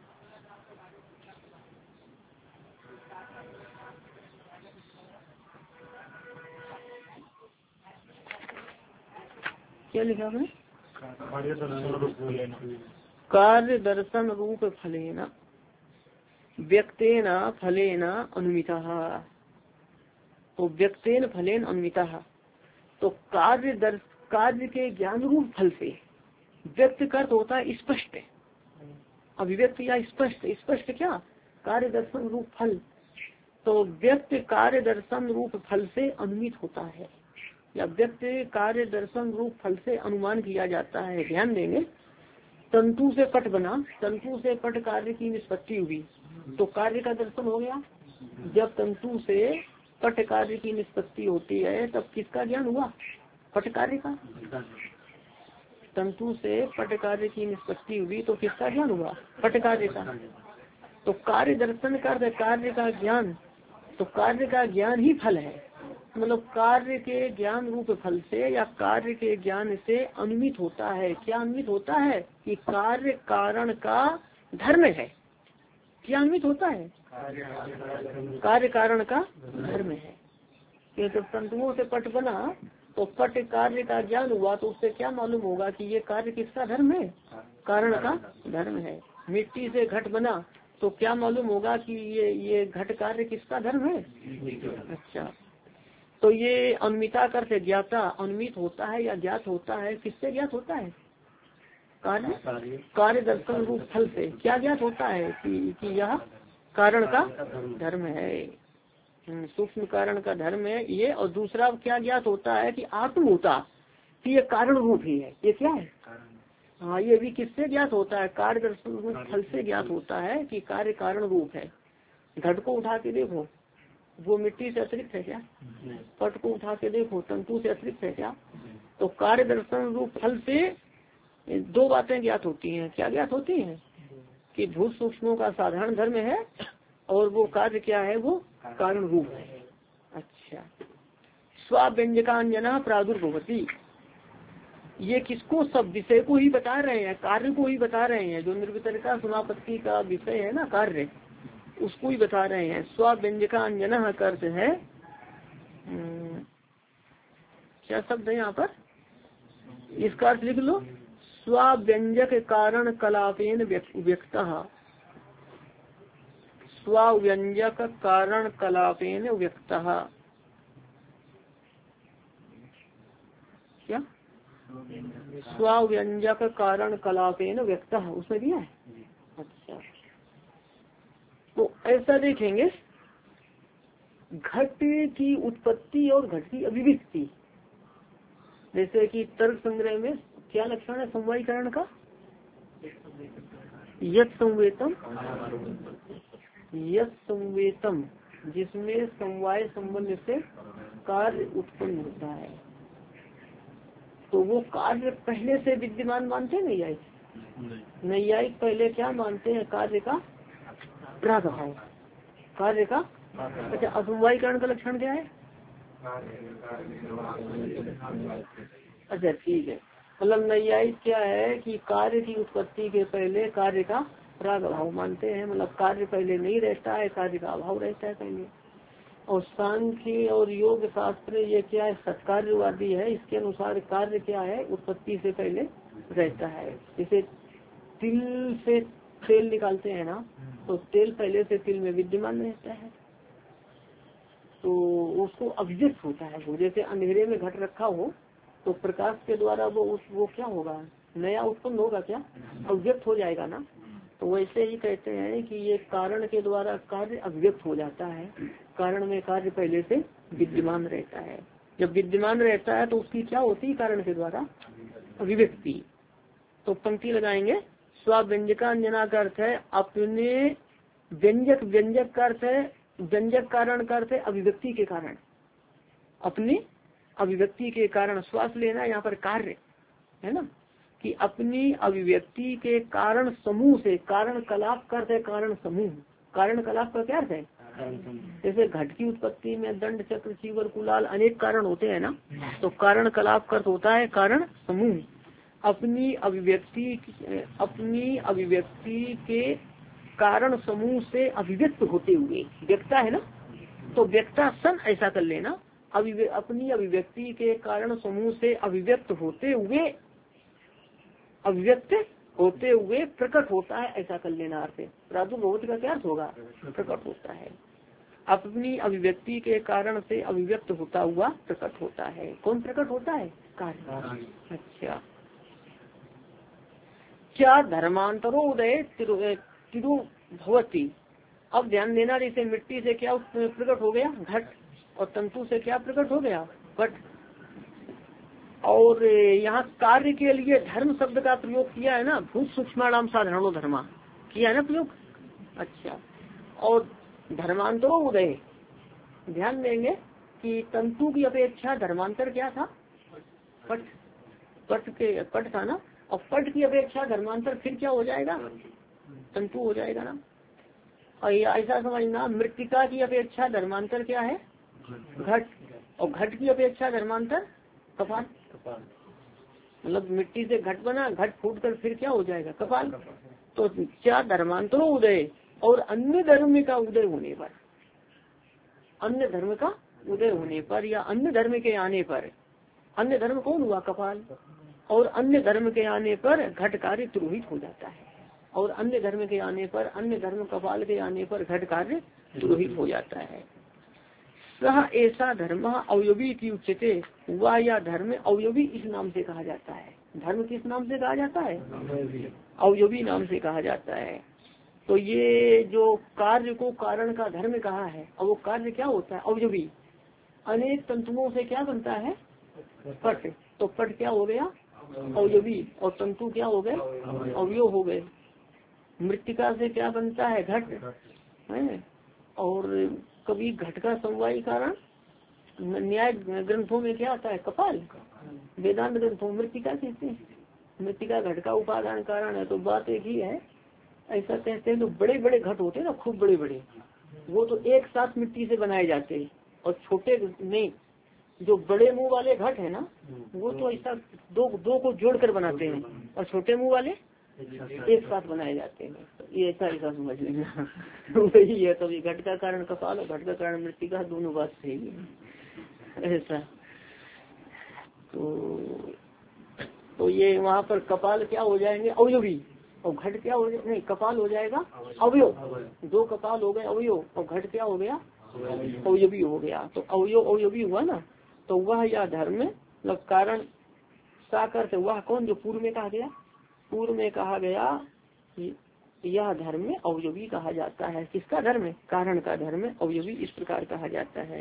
क्या लिखा है? कार्य दर्शन रूप फलेन व्यक्तेन फलेन अनुमितः। तो व्यक्तेन फलेन अनुमितः, तो कार्य के ज्ञान रूप फल से। व्यक्त का अर्थ होता है स्पष्ट, अभिव्यक्त या स्पष्ट। स्पष्ट क्या? कार्य दर्शन रूप फल। तो व्यक्त कार्य दर्शन रूप फल से अनुमित होता है, या व्यक्त कार्य दर्शन रूप फल से अनुमान किया जाता है। ध्यान देंगे, तंतु से पट बना, तंतु से पट कार्य की निष्पत्ति हुई तो कार्य का दर्शन हो गया। जब तंतु से पट कार्य की निष्पत्ति होती है तब किसका ज्ञान हुआ? पट कार्य का। तंतु से पट कार्य की निष्पत्ति हुई तो किसका ज्ञान हुआ? पट कार्य का। तो कार्य दर्शन का कार्य का ज्ञान, तो कार्य का ज्ञान ही फल है। मतलब कार्य के ज्ञान रूप फल से या कार्य के ज्ञान से अनुमित होता है। क्या अनुमित होता है? कि कार्य कारण का धर्म है। क्या अनुमित होता है? कार्य कारण का धर्म है। कि जब तंतुओं से पट बना तो पट कार्य का ज्ञान हुआ तो उससे क्या मालूम होगा कि ये कार्य किसका धर्म है? कारण का धर्म है। मिट्टी से घट बना तो क्या मालूम होगा कि ये घट कार्य किसका धर्म है? अच्छा, तो ये अनुमिता करते ज्ञाता अनुमित होता है या ज्ञात होता है। किससे ज्ञात होता है? कार्य दर्शन रूप फल से। क्या ज्ञात होता है? कि यह कारण का धर्म है, सूक्ष्म कारण का धर्म है ये। और दूसरा क्या ज्ञात होता है? कि आत्मभूता, कि ये कारण रूप ही है। ये क्या है? हाँ, ये भी किससे ज्ञात होता है? कार्य दर्शन रूप फल से ज्ञात होता है कि कार्य कारण रूप है। घट को उठा के देखो, वो मिट्टी से अतिरिक्त है क्या? पट को उठा के देखो, तंतु से अतिरिक्त है क्या? तो कार्य दर्शन रूप फल से दो बातें ज्ञात होती हैं। क्या ज्ञात होती हैं? कि भूत सूक्ष्मों का साधारण धर्म है और वो कार्य क्या है? वो कारण रूप है। अच्छा, स्वाव्यंजकांजना प्रादुर्भवती, ये किसको? सब विषय को ही बता रहे हैं, कार्य को ही बता रहे हैं। जो निर्वितरिका समापत्ति का विषय है ना कार्य, उसको ही बता रहे हैं। स्वाव्यंजकांजना का अर्थ है क्या शब्द है यहाँ पर? इसका अर्थ लिख लो, स्वाव्यंजक कारण कलापेन व्यक्तः। स्वाव्यंजक कारण कलापेन व्यक्तः। क्या? स्वाव्यंजक कारण कलापेन व्यक्तः, उसमें दिया है। अच्छा, तो ऐसा देखेंगे, घट की उत्पत्ति और घट की अभिव्यक्ति। जैसे कि तर्क संग्रह में क्या लक्षण है समवायीकरण का? यत् संवेतम, यत् संवेतम, जिसमें समवाय संबंध से कार्य उत्पन्न होता है। तो वो कार्य पहले से विद्यमान मानते हैं नैयायिक? नैयायिक पहले क्या मानते हैं? कार्य का प्राग भाव, कार्य का। अच्छा, असमवायीकरण का लक्षण क्या है? अच्छा ठीक है, मतलब नैयायिक क्या है कि कार्य की उत्पत्ति के पहले कार्य का प्राग भाव मानते हैं, मतलब कार्य पहले नहीं रहता है, कार्य का अभाव रहता है पहले। और सांख्य और योग शास्त्र ये क्या है, सत्कार्यवादी है, इसके अनुसार कार्य क्या है, उत्पत्ति से पहले रहता है। जैसे तिल से तेल निकालते हैं ना, तो तेल पहले से तिल में विद्यमान रहता है, तो उसको अभिव्यक्त होता है। वो जैसे अंधेरे में घट रखा हो तो प्रकाश के द्वारा वो क्या होगा, नया उत्पन्न होगा, क्या अभिव्यक्त हो जाएगा ना। तो वैसे ही कहते हैं कि ये कारण के द्वारा कार्य अभिव्यक्त हो जाता है, कारण में कार्य पहले से विद्यमान रहता है। जब विद्यमान रहता है तो उसकी क्या होती है, कारण के द्वारा अभिव्यक्ति। तो पंक्ति लगाएंगे, स्वाव्यंजकांजना का अर्थ है अपने व्यंजक, व्यंजक का अर्थ है व्यंजक, कारण का अर्थ है अभिव्यक्ति के कारण, अपनी अभिव्यक्ति के कारण। श्वास लेना यहाँ पर कार्य है ना, कि अपनी अभिव्यक्ति के कारण समूह से, कारण कलाप करते है कारण समूह, कारण कलाप का क्या अर्थ है, जैसे घट की उत्पत्ति में दंड चक्र चीवर कुलाल अनेक कारण होते हैं ना, तो कारण कलाप का अर्थ होता है कारण समूह। अपनी अभिव्यक्ति के कारण समूह से अभिव्यक्त होते हुए, व्यक्ता है ना, तो व्यक्ता सन ऐसा कर लेना, अपनी अभिव्यक्ति के कारण समूह से अभिव्यक्त होते हुए प्रकट होता है, ऐसा कर लेना अर्थ। प्रादुर्भूत का क्या अर्थ होगा, प्रकट होता है। अपनी अभिव्यक्ति के कारण से अभिव्यक्त होता हुआ प्रकट होता है। कौन प्रकट होता है, कार्य। अच्छा, क्या धर्मांतरो उदय तिरुभवती। अब ध्यान देना, जैसे मिट्टी से क्या प्रकट हो गया, घट, और तंतु से क्या प्रकट हो गया, पट। और यहाँ कार्य के लिए धर्म शब्द का प्रयोग किया है ना, भूत सूक्ष्माणाम साधारणो धर्मा किया है ना प्रयोग। अच्छा, और धर्मांतरो उदय, ध्यान देंगे कि तंतु की अपेक्षा धर्मांतर क्या था, पट, पट था ना, और पट की अपेक्षा धर्मांतर फिर क्या हो जाएगा, तंतु हो जाएगा ना। और ऐसा समझना, मृतिका की अपेक्षा धर्मांतर क्या है, घट, और घट की अपेक्षा धर्मांतर कपाल। मतलब मिट्टी से घट बना, घट फूट कर फिर क्या हो जाएगा, कपाल। तो क्या धर्मांतरो उदय, और अन्य धर्म का उदय होने पर, अन्य धर्म का उदय होने पर या अन्य धर्म के आने पर, अन्य धर्म कौन हुआ, कपाल, और अन्य धर्म के आने पर घट कार्य तुरोहित हो जाता है, और अन्य धर्म के आने पर, अन्य धर्म कपाल के आने पर घट कार्य तुरोहित हो जाता है। सह ऐसा धर्म अवयवी की उच्चते, वह या धर्म अवयवी इस नाम से कहा जाता है। धर्म किस नाम से कहा जाता है, अवयवी नाम से कहा जाता है। तो ये जो कार्य को कारण का धर्म कहा है, और वो कार्य क्या होता है, अवयवी। अनेक तंतुओं से क्या बनता है, पट, तो पट क्या हो गया, अवयवी, और तंतु क्या हो गए, अवयव हो गए। मृतिका से क्या बनता है, घट है, और कभी घट का समवायी कारण न्याय ग्रंथों में क्या आता है, कपाल, वेदांत ग्रंथों मृतिका कहते हैं। मृतिका घट का उपादान कारण है, तो बात एक ही है। ऐसा कहते हैं, तो बड़े बड़े घट होते हैं ना, खूब बड़े बड़े, वो तो एक साथ मिट्टी से बनाए जाते हैं, और छोटे नहीं, जो बड़े मुंह वाले घट है ना, वो तो ऐसा दो को जोड़कर बनाते हैं, और छोटे मुंह वाले एक साथ बनाए जाते हैं। ये ऐसा समझ लेना वही है। तभी घट का कारण कपाल और घट का कारण मृतिका, दोनों बात सही है ऐसा। तो ये वहाँ पर कपाल क्या हो जाएंगे, अवयवी, और घट क्या हो जाएगा, नहीं कपाल हो जाएगा अवयव, दो कपाल हो गए अवयव, और घट क्या हो गया, अवयवी हो गया। तो अवयव अवयवी हुआ ना, तो वह या धर्म मतलब कारण साकर से, वह कौन, जो पूर्व में कहा गया, पूर्व में कहा गया यह धर्म अवयवी कहा जाता है। किसका धर्म, कारण का धर्म अवयवी इस प्रकार कहा जाता है।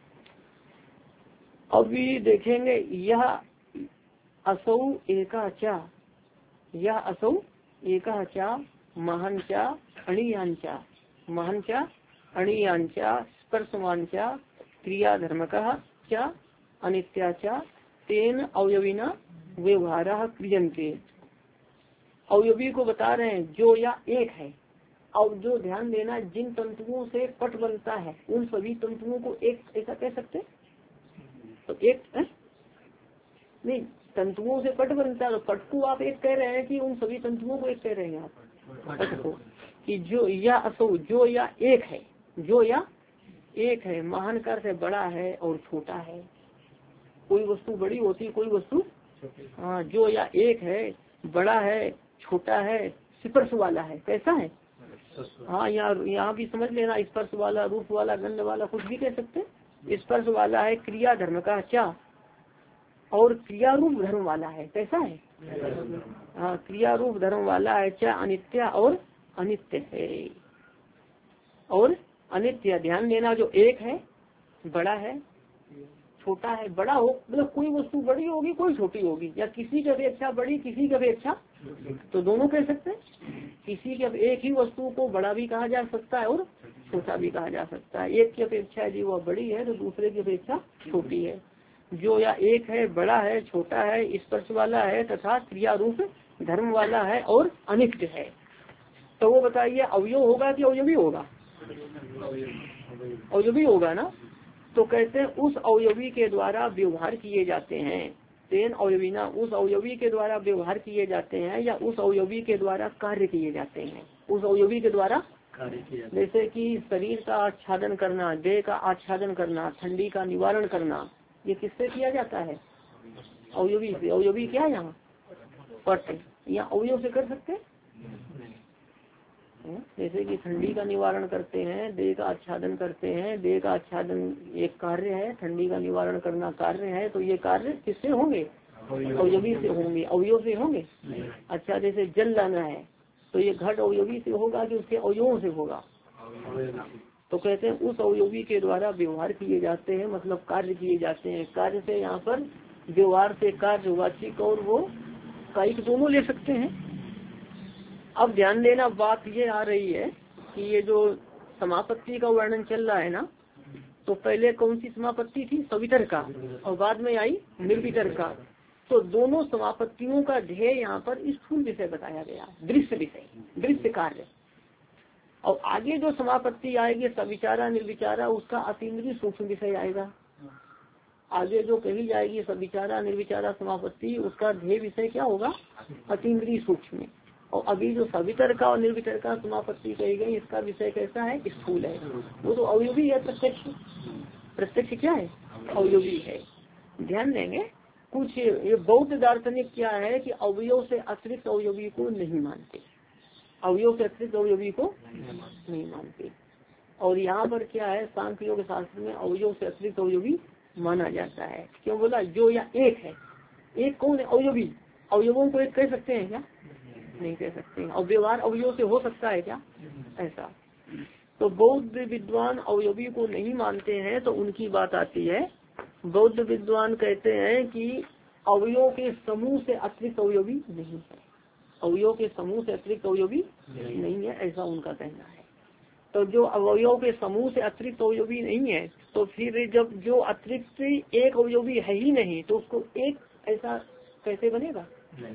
अभी देखेंगे, यह असौ एकाचा, यह असौ एकाचा महंचा अणियांचा, महंचा अणियांचा स्पर्शवांचा क्रिया धर्म का क्या अनित्याचा तेन अवयविना व्यवहार क्रियन्ते। अवयवी को बता रहे हैं जो या एक है, और जो ध्यान देना, जिन तंतुओं से पट बनता है उन सभी तंतुओं को एक ऐसा कह सकते। तो एक नहीं, तंतुओं से पट बनता है तो पट को आप एक कह रहे हैं कि उन सभी तंतुओं को एक कह रहे हैं आप पट को, कि जो या असो जो या एक है, जो या एक है महान कर से बड़ा है और छोटा है। कोई वस्तु बड़ी होती, कोई वस्तु हाँ, जो या एक है, बड़ा है, छोटा है, स्पर्श वाला है। कैसा है? हाँ, यहाँ भी समझ लेना, स्पर्श वाला, रूप वाला, गंध वाला, कुछ भी कह सकते। स्पर्श वाला है, क्रिया धर्म का क्या, और क्रिया रूप धर्म वाला है। कैसा है? हाँ, क्रिया रूप धर्म वाला है, क्या अनित्य और अनित्य है। और अनित्य ध्यान देना, जो एक है, बड़ा है, छोटा है। बड़ा हो मतलब कोई वस्तु बड़ी होगी, कोई छोटी होगी, या किसी की अपेक्षा बड़ी, किसी की अपेक्षा, तो दोनों कह सकते हैं। किसी के एक ही वस्तु को बड़ा भी कहा जा सकता है और छोटा भी कहा जा सकता है। एक की अपेक्षा यदि वह बड़ी है तो दूसरे की अपेक्षा छोटी है। जो या एक है, बड़ा है, छोटा है, स्पर्श वाला है तथा क्रिया रूप धर्म वाला है और अनित्य है। तो वो बताइए अवयव होगा कि अवयवी होगा? अवयवी होगा ना। तो कहते हैं उस अवयवी के द्वारा व्यवहार किए जाते हैं। तेन अवयवीना, उस अवयवी के द्वारा व्यवहार किए जाते हैं या उस अवयवी के द्वारा कार्य किए जाते हैं। उस अवयवी के द्वारा जैसे कि शरीर का आच्छादन करना, देह का आच्छादन करना, ठंडी का निवारण करना, ये किससे किया जाता है? अवयवी से। अवयवी क्या है यहाँ? पट। यहाँ अवयव से कर सकते, जैसे कि ठंडी का निवारण करते हैं, देह का आच्छादन करते हैं। देह का आच्छादन एक कार्य है, ठंडी का निवारण करना कार्य है। तो ये कार्य किससे होंगे? अवयवी से होंगे। अवयव से होंगे। अच्छा, जैसे जल लाना है तो ये घट अवयवी से होगा कि उसके अवयवों से होगा? तो कहते हैं उस अवयवी के द्वारा व्यवहार किए जाते हैं, मतलब कार्य किए जाते हैं। कार्य से यहाँ पर व्यवहार से कार्य वाचिक और वो कायिक दोनों ले सकते हैं। अब ध्यान देना, बात ये आ रही है कि ये जो समापत्ति का वर्णन चल रहा है ना, तो पहले कौन सी समापत्ति थी? सवितर का, और बाद में आई निर्वितर का। तो दोनों समापत्तियों का ध्येय यहाँ पर स्थूल विषय बताया गया, दृश्य विषय, दृश्य कार्य। और आगे जो समापत्ति आएगी सविचारा निर्विचारा, उसका अतीन्द्रिय सूक्ष्म विषय आएगा। आगे जो कही जाएगी सविचारा निर्विचारा समापत्ति, उसका ध्येय विषय क्या होगा? अतीन्द्रिय सूक्ष्म। और अभी जो सवितर का और निर्वितर का समापत्ति कही गई, इसका विषय कैसा है? स्थूल है। वो तो अवयवी है, प्रत्यक्ष। प्रत्यक्ष क्या है? अवयवी है। ध्यान देंगे कुछ ये बौद्ध दार्शनिक क्या है कि अवयव से अतिरिक्त अवयवी को नहीं मानते। अवयव से अतिरिक्त अवयवी को नहीं मानते। और यहाँ पर क्या है, सांख्य योग शास्त्र में अवयव से अतिरिक्त अवयवी माना जाता है। क्यों बोला? जो या एक है। एक कौन है? अवयवी। अवयवों को एक कह सकते हैं क्या? नहीं कह सकते हैं। और व्यवहार अवयव से हो सकता है क्या? ऐसा। तो बौद्ध विद्वान अवयवी को नहीं मानते हैं, तो उनकी बात आती है। बौद्ध विद्वान कहते हैं कि अवयव के समूह से अतिरिक्त अवयवी नहीं है। अवयव के समूह से अतिरिक्त अवयवी नहीं है, ऐसा उनका कहना है। तो जो अवयव के समूह से अतिरिक्त अवयवी नहीं है, तो फिर जब जो अतिरिक्त एक अवयवी है ही नहीं, तो उसको एक ऐसा कैसे बनेगा?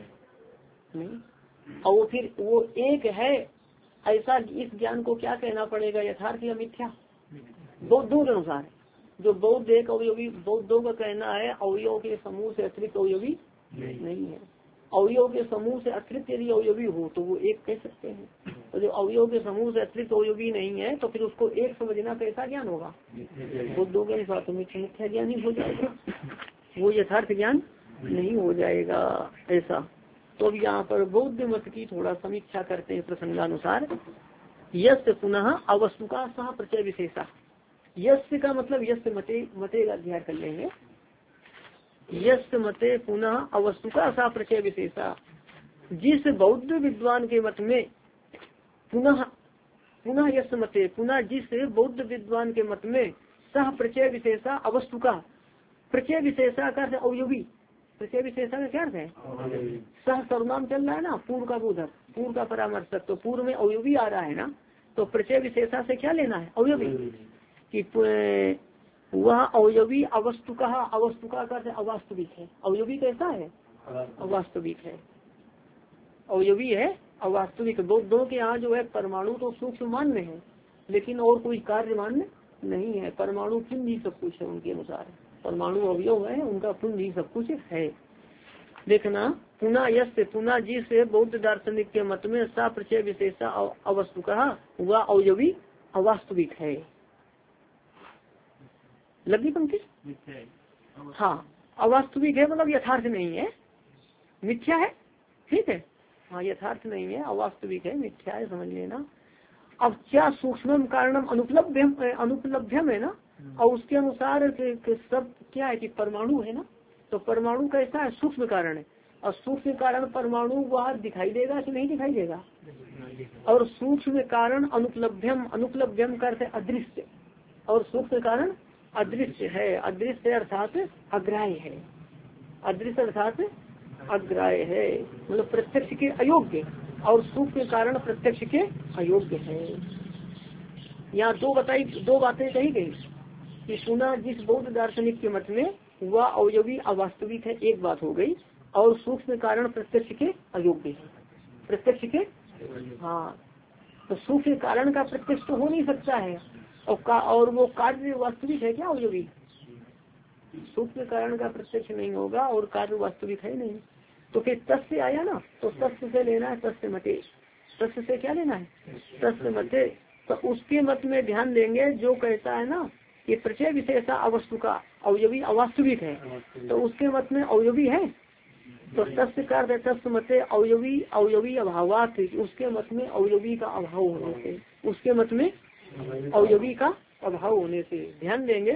नहीं। और फिर वो एक है ऐसा, इस ज्ञान को क्या कहना पड़ेगा? यथार्थ या मिथ्या? बौद्धों के अनुसार, जो बौद्ध एक अवयवी, बौद्धों का कहना है अवयव के समूह से अतिरिक्त अवयवी नहीं है। अवयव के समूह से अतिरिक्त यदि अवयवी हो तो वो एक कह सकते हैं। तो जो अवयव के समूह से अतिरिक्त अवयवी नहीं है, तो फिर उसको एक समझना कैसा ज्ञान होगा? बुद्धों के अनुसार तो मिथ्या ज्ञान ही हो जाएगा, वो यथार्थ ज्ञान नहीं हो जाएगा। ऐसा। तो अब यहाँ पर बौद्ध मत की थोड़ा समीक्षा करते हैं प्रसंगानुसार। यस्य पुनः अवस्तु का सह प्रचय विशेषा। यस्य का मतलब यस्य मते, मते का अध्ययन कर लेंगे। यस्य मते पुनः अवस्तु का सह प्रचय विशेषा। जिस बौद्ध विद्वान के मत में पुनः पुनः यस्य मते, पुनः जिस बौद्ध विद्वान के मत में सह प्रचय विशेषा अवस्तु का, प्रचय विशेषा का अवयवी, प्रचय विशेषा का क्या अर्थ है? सह सर्वनाम चल रहा है ना, पूर्व का बोधक, पूर्व का परामर्शक, तो पूर्व में अवयवी आ रहा है ना, तो प्रचय विशेषा से क्या लेना है? अवयवी। कि वह अवयवी अवस्तु का, अवस्तु का अवास्तविक है। अवयवी कैसा है? अवास्तविक है। अवयवी है अवास्तविक। बौद्धों के यहाँ जो है परमाणु तो सूक्ष्म मान्य है, लेकिन और कोई कार्य मान्य नहीं है। परमाणु पुंज ही सब कुछ है उनके अनुसार, परमाणु अवयव है उनका, पुंज ही सब कुछ है। देखना पुनः यश पुनः जी से बौद्ध दार्शनिक के मत में सा प्रचय विशेषा अवस्तु कहा वह अवयवी अवास्तविक है। लगी पंक्ति? हाँ, अवास्तविक है मतलब यथार्थ नहीं है, मिथ्या है। ठीक है, हाँ यथार्थ नहीं है, अवास्तविक है, मिथ्या है, समझ लेना। अब क्या सूक्ष्म कारणम अनुपलब्ध्यम है ना, और उसके अनुसार सब क्या है कि परमाणु है ना, तो परमाणु कैसा है? सूक्ष्म कारण है। और सूक्ष्म कारण परमाणु वह दिखाई देगा कि नहीं दिखाई देगा? और सूक्ष्म कारण अनुपलब्ध्यम, अनुपलब्ध्यम करते अदृश्य, और सूक्ष्म कारण अदृश्य है। अदृश्य अर्थात अग्राह्य है, अदृश्य अर्थात अग्राह्य है, मतलब प्रत्यक्ष के अयोग्य, और सूक्ष्म कारण प्रत्यक्ष के अयोग्य है। यहाँ दो बातें कही गई कि सुना जिस बौद्ध दार्शनिक के मत में वह अवयवी अवास्तविक है, एक बात हो गई, और सूक्ष्म कारण प्रत्यक्ष के अयोग्य है, प्रत्यक्ष के। हाँ, तो सूक्ष्म कारण का प्रत्यक्ष तो हो नहीं सकता है, और वो कार्य वास्तविक है क्या? अवयवी सूक्ष्म कारण का प्रत्यक्ष नहीं होगा और कार्य वास्तविक है नहीं। तो फिर तस्य आया ना, तो तस्य से लेना है तस्य मते, तस्य से क्या लेना है? तस्य मते। तो उसके मत में ध्यान देंगे जो कहता है ना कि प्रचय विशेषा अवस्तु का अवयवी अवास्तविक है, तो उसके मत में अवयवी है। तो तस्य का तस्य मते अवयवी अवयवी अभावात, उसके मत में अवयवी का अभाव होने से, उसके मत में अवयवी का अभाव होने से। ध्येय देंगे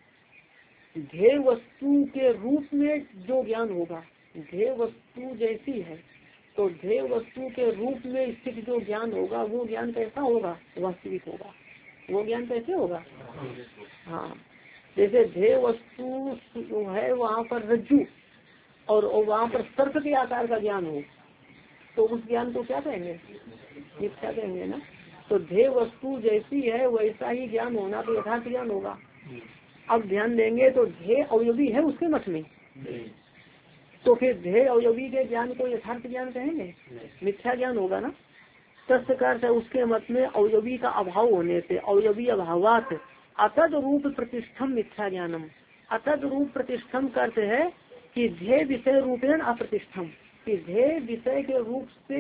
ध्येय वस्तु के रूप में जो ज्ञान होगा, ध्येय वस्तु जैसी है तो ध्येय वस्तु के रूप में स्थित जो ज्ञान होगा वो ज्ञान कैसा होगा? वास्तविक होगा। वो ज्ञान कैसे होगा? हाँ, जैसे ध्येय वस्तु है वहाँ पर रज्जु और वहाँ पर सर्प के आकार का ज्ञान हो, तो उस ज्ञान को क्या कहेंगे? मिथ्या कहेंगे ना। तो ध्येय वस्तु जैसी है वैसा ही ज्ञान होना तो यथार्थ ज्ञान होगा। अब ध्यान देंगे तो ध्येय अवयवी है उसके मत में, तो फिर ध्येय अवयवी के ज्ञान को यथार्थ ज्ञान कहेंगे? मिथ्या ज्ञान होगा ना। तस्कार से उसके मत में अवयवी का अभाव होने से, अवयवी अभावात अतद रूप प्रतिष्ठम मिथ्या ज्ञानम। अतद रूप प्रतिष्ठम करते है कि ध्येय विषय रूपेण अप्रतिष्ठम, कि ध्येय विषय के रूप से,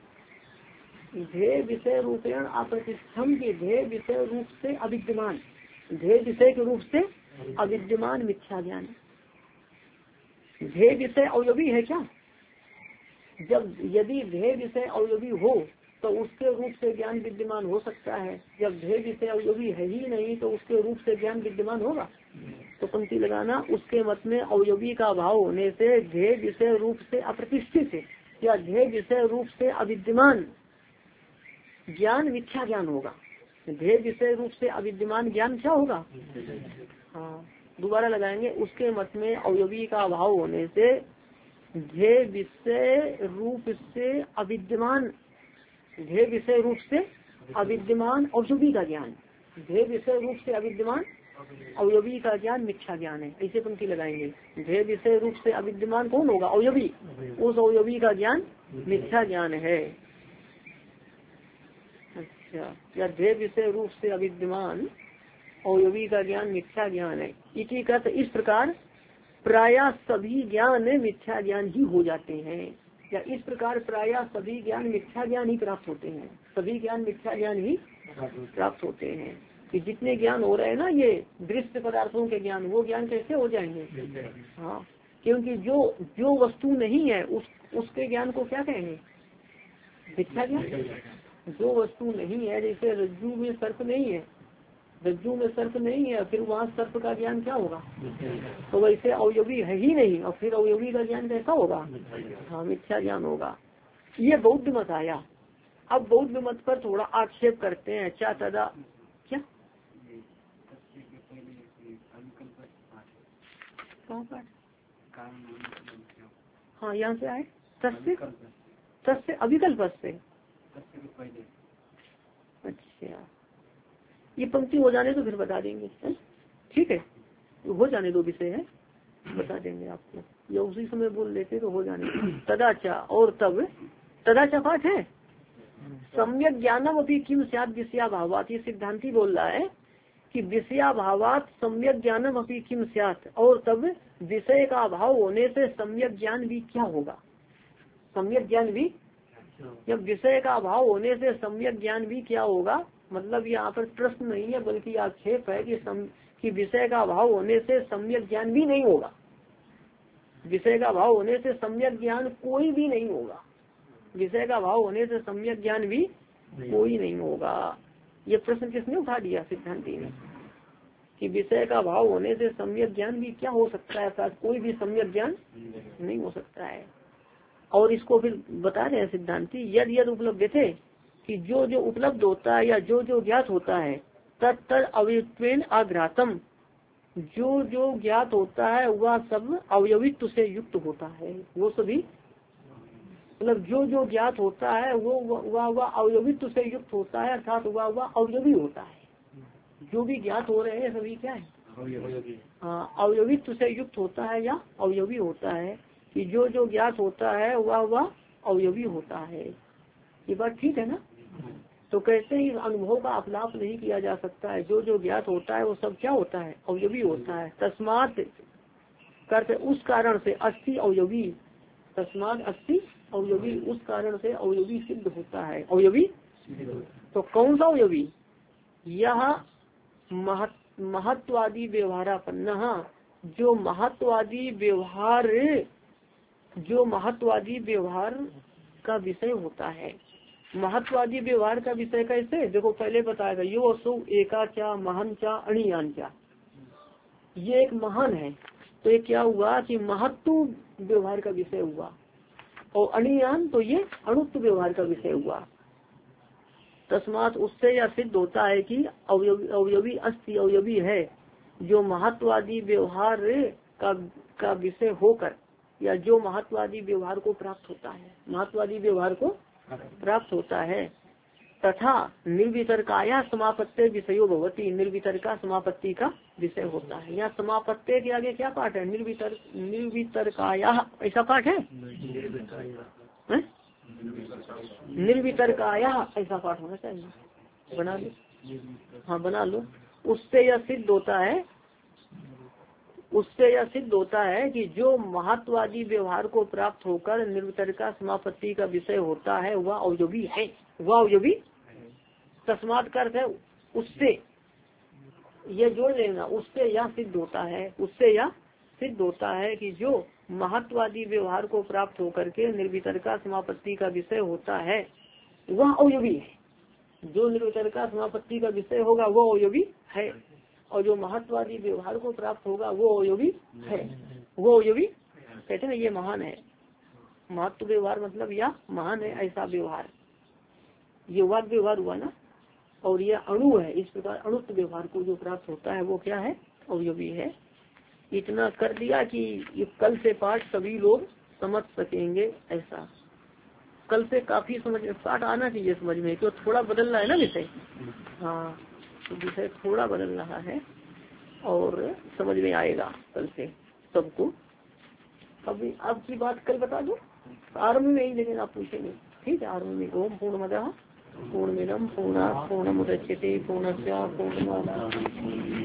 ध्येय विषय रूपेण अप्रतिष्ठम, की ध्येय विषय रूप से अविद्यमान, ध्येय विषय के रूप से अविद्यमान मिथ्या ज्ञान। ध्येय विषय अवयवी है क्या? जब यदि ध्येय विषय अवयवी हो तो उसके रूप से ज्ञान विद्यमान हो सकता है। जब ध्येय विषय अवयवी है ही नहीं तो उसके रूप से ज्ञान विद्यमान होगा? तो पंक्ति लगाना उसके मत में अवयवी का अभाव होने से ध्येय विषय रूप से अप्रतिष्ठित है या ध्येय विषय रूप से अविद्यमान ज्ञान मिथ्या ज्ञान होगा। ध्येय विषय रूप से अविद्यमान ज्ञान क्या होगा? हाँ, दोबारा लगाएंगे उसके मत में अवयवी का अभाव होने से ध्येय विषय रूप से अविद्यमान, ध्येय विषय रूप से अविद्यमान अवयवी का ज्ञान, ध्येय विषय रूप से अविद्यमान अवयवी का ज्ञान मिथ्या ज्ञान है। ऐसे पंक्ति लगाएंगे ध्येय विषय रूप से अविद्यमान कौन होगा? अवयवी, उस अवयवी का ज्ञान मिथ्या ज्ञान है। अच्छा, या ध्येय विषय रूप से अविद्यमान अवयवी का ज्ञान मिथ्या ज्ञान है। इसी का इस प्रकार प्रायः सभी ज्ञान मिथ्या ज्ञान ही हो जाते हैं, या इस प्रकार प्रायः सभी ज्ञान मिथ्या ज्ञान ही प्राप्त होते हैं, सभी ज्ञान मिथ्या ज्ञान ही प्राप्त होते हैं। कि जितने ज्ञान हो रहे हैं ना ये दृश्य पदार्थों के ज्ञान, वो ज्ञान कैसे हो जाएंगे? हाँ, क्योंकि जो वस्तु नहीं है उसके ज्ञान को क्या कहेंगे? मिथ्या ज्ञान। जो वस्तु नहीं है, जैसे रज्जु में सर्प नहीं है, रज्जु में सर्प नहीं है, फिर वहाँ सर्प का ज्ञान क्या होगा? तो वैसे अवयवी है ही नहीं, और फिर अवयवी का ज्ञान कैसा होगा? हाँ, मिथ्या ज्ञान होगा। ये बौद्ध मत आया। अब बौद्ध मत पर थोड़ा आक्षेप करते हैं। क्या तदा क्या हाँ, यहाँ से आए तस्य अविकल्प से। अच्छा, ये पंक्ति हो जाने तो फिर बता देंगे, ठीक है? हो जाने दो, विषय है, बता देंगे आपको, या उसी समय बोल लेते तो हो जाने। तदाचा और तब, तदाचा पाठ है सम्यक ज्ञानम अभी किम स्यात् विषयाभावात्, ये सिद्धांति बोल रहा है कि विषयाभावात् सम्यक ज्ञानम अभी किम स्यात्, और तब विषय का अभाव होने से सम्यक ज्ञान भी क्या होगा। सम्यक ज्ञान भी, जब विषय का अभाव होने से सम्यक ज्ञान भी क्या होगा, मतलब यहाँ पर प्रश्न नहीं है बल्कि आक्षेप है कि विषय का अभाव होने से सम्यक ज्ञान भी नहीं होगा। विषय का अभाव होने से सम्यक ज्ञान कोई भी नहीं होगा। विषय का अभाव होने से सम्यक ज्ञान भी कोई नहीं होगा। ये प्रश्न किसने उठा दिया, सिद्धांति ने, कि विषय का अभाव होने से सम्यक ज्ञान भी क्या हो सकता है, अर्थात कोई भी सम्यक ज्ञान नहीं हो सकता है। और इसको फिर बता रहे हैं सिद्धांति, यद यद उपलब्ध थे, कि जो जो उपलब्ध होता है या जो जो ज्ञात होता है, तत् अवयत्वेन आघ्रातम, जो जो ज्ञात होता है वह सब अवयवित्व से युक्त होता है। वो सभी मतलब जो जो ज्ञात होता है वह अवयवित्व से युक्त होता है, अर्थात वह अवयवी होता है। जो भी ज्ञात हो रहे हैं सभी क्या है, हाँ, अवयवित्व से युक्त होता है या अवयवी होता है, कि जो जो ज्ञात होता है वह अवयवी होता है। ये बात ठीक है ना। तो कहते हैं इस अनुभव का अपलाप नहीं किया जा सकता है। जो जो ज्ञात होता है वो सब क्या होता है, अवयवी होता है। तस्मात करते उस कारण से अस्ति अवयवी, तस्मात अस्ति अवयवी, उस कारण से अवयवी सिद्ध होता है। अवयवी तो कौन सा अवयवी, यह महत्वादी व्यवहारापन्न, जो महत्वादी व्यवहार का विषय होता है। महत्वादी व्यवहार का विषय कैसे, देखो पहले बताएगा यो असु एका चा महान चा अणियान चा, ये एक महान है तो ये क्या हुआ कि महत्व व्यवहार का विषय हुआ, और अणियान तो ये अणुत्व व्यवहार का विषय हुआ। तस्मात उससे यह सिद्ध होता है कि अवयवी अस्ति, अवयवी है, जो महत्वादी व्यवहार का विषय होकर, या जो महत्वादी व्यवहार को प्राप्त होता है, महत्वादी व्यवहार को प्राप्त होता है। तथा निर्वितर्काया समापत्ति विषयो भवती, निर्वितर्का समापत्ति का विषय होता है। यहाँ समापत्ति के आगे क्या पाठ है, निर्वितर्काया, ऐसा पाठ है, निर्वितर्काया ऐसा पाठ होना चाहिए, बना लो, हाँ बना लो। उससे यह सिद्ध होता है कि जो महत्वादी व्यवहार को प्राप्त होकर निर्वितर्का समापत्ति का विषय होता है वह अवयवी है, वह अवयवी। तस्मात् का अर्थ है उससे, ये जोड़ लेना, उससे यह सिद्ध होता है, उससे यह सिद्ध होता है कि जो महत्वादी व्यवहार को प्राप्त होकर के निर्वितर्का समापत्ति का विषय होता है वह अवयवी है। जो निर्वितर्का समापत्ति का विषय होगा वो अवयवी है, और जो महत्वादी व्यवहार को प्राप्त होगा वो अवयवी है, वो अवयवी। कहते ना ये महान है, महत्व व्यवहार मतलब यह महान है, ऐसा व्यवहार, ये वाद व्यवहार हुआ ना। और ये अणु है, इस प्रकार अणुत्व व्यवहार को जो प्राप्त होता है वो क्या है, अवयवी है। इतना कर दिया कि ये कल से पाठ सभी लोग समझ सकेंगे। ऐसा कल से काफी समझ पाठ आना चाहिए समझ में, क्यों थोड़ा बदल रहा है ना विषय, हाँ तो विषय थोड़ा बदल रहा है और समझ में आएगा कल से सबको। अभी आपकी बात कल बता दो आरंभ में ही, लेकिन आप पूछेंगे ठीक है। आरंभ में ओम पूर्णमदः पूर्णमिदं पूर्णात् पूर्णमुदच्यते पूर्णस्य पूर्णमादाय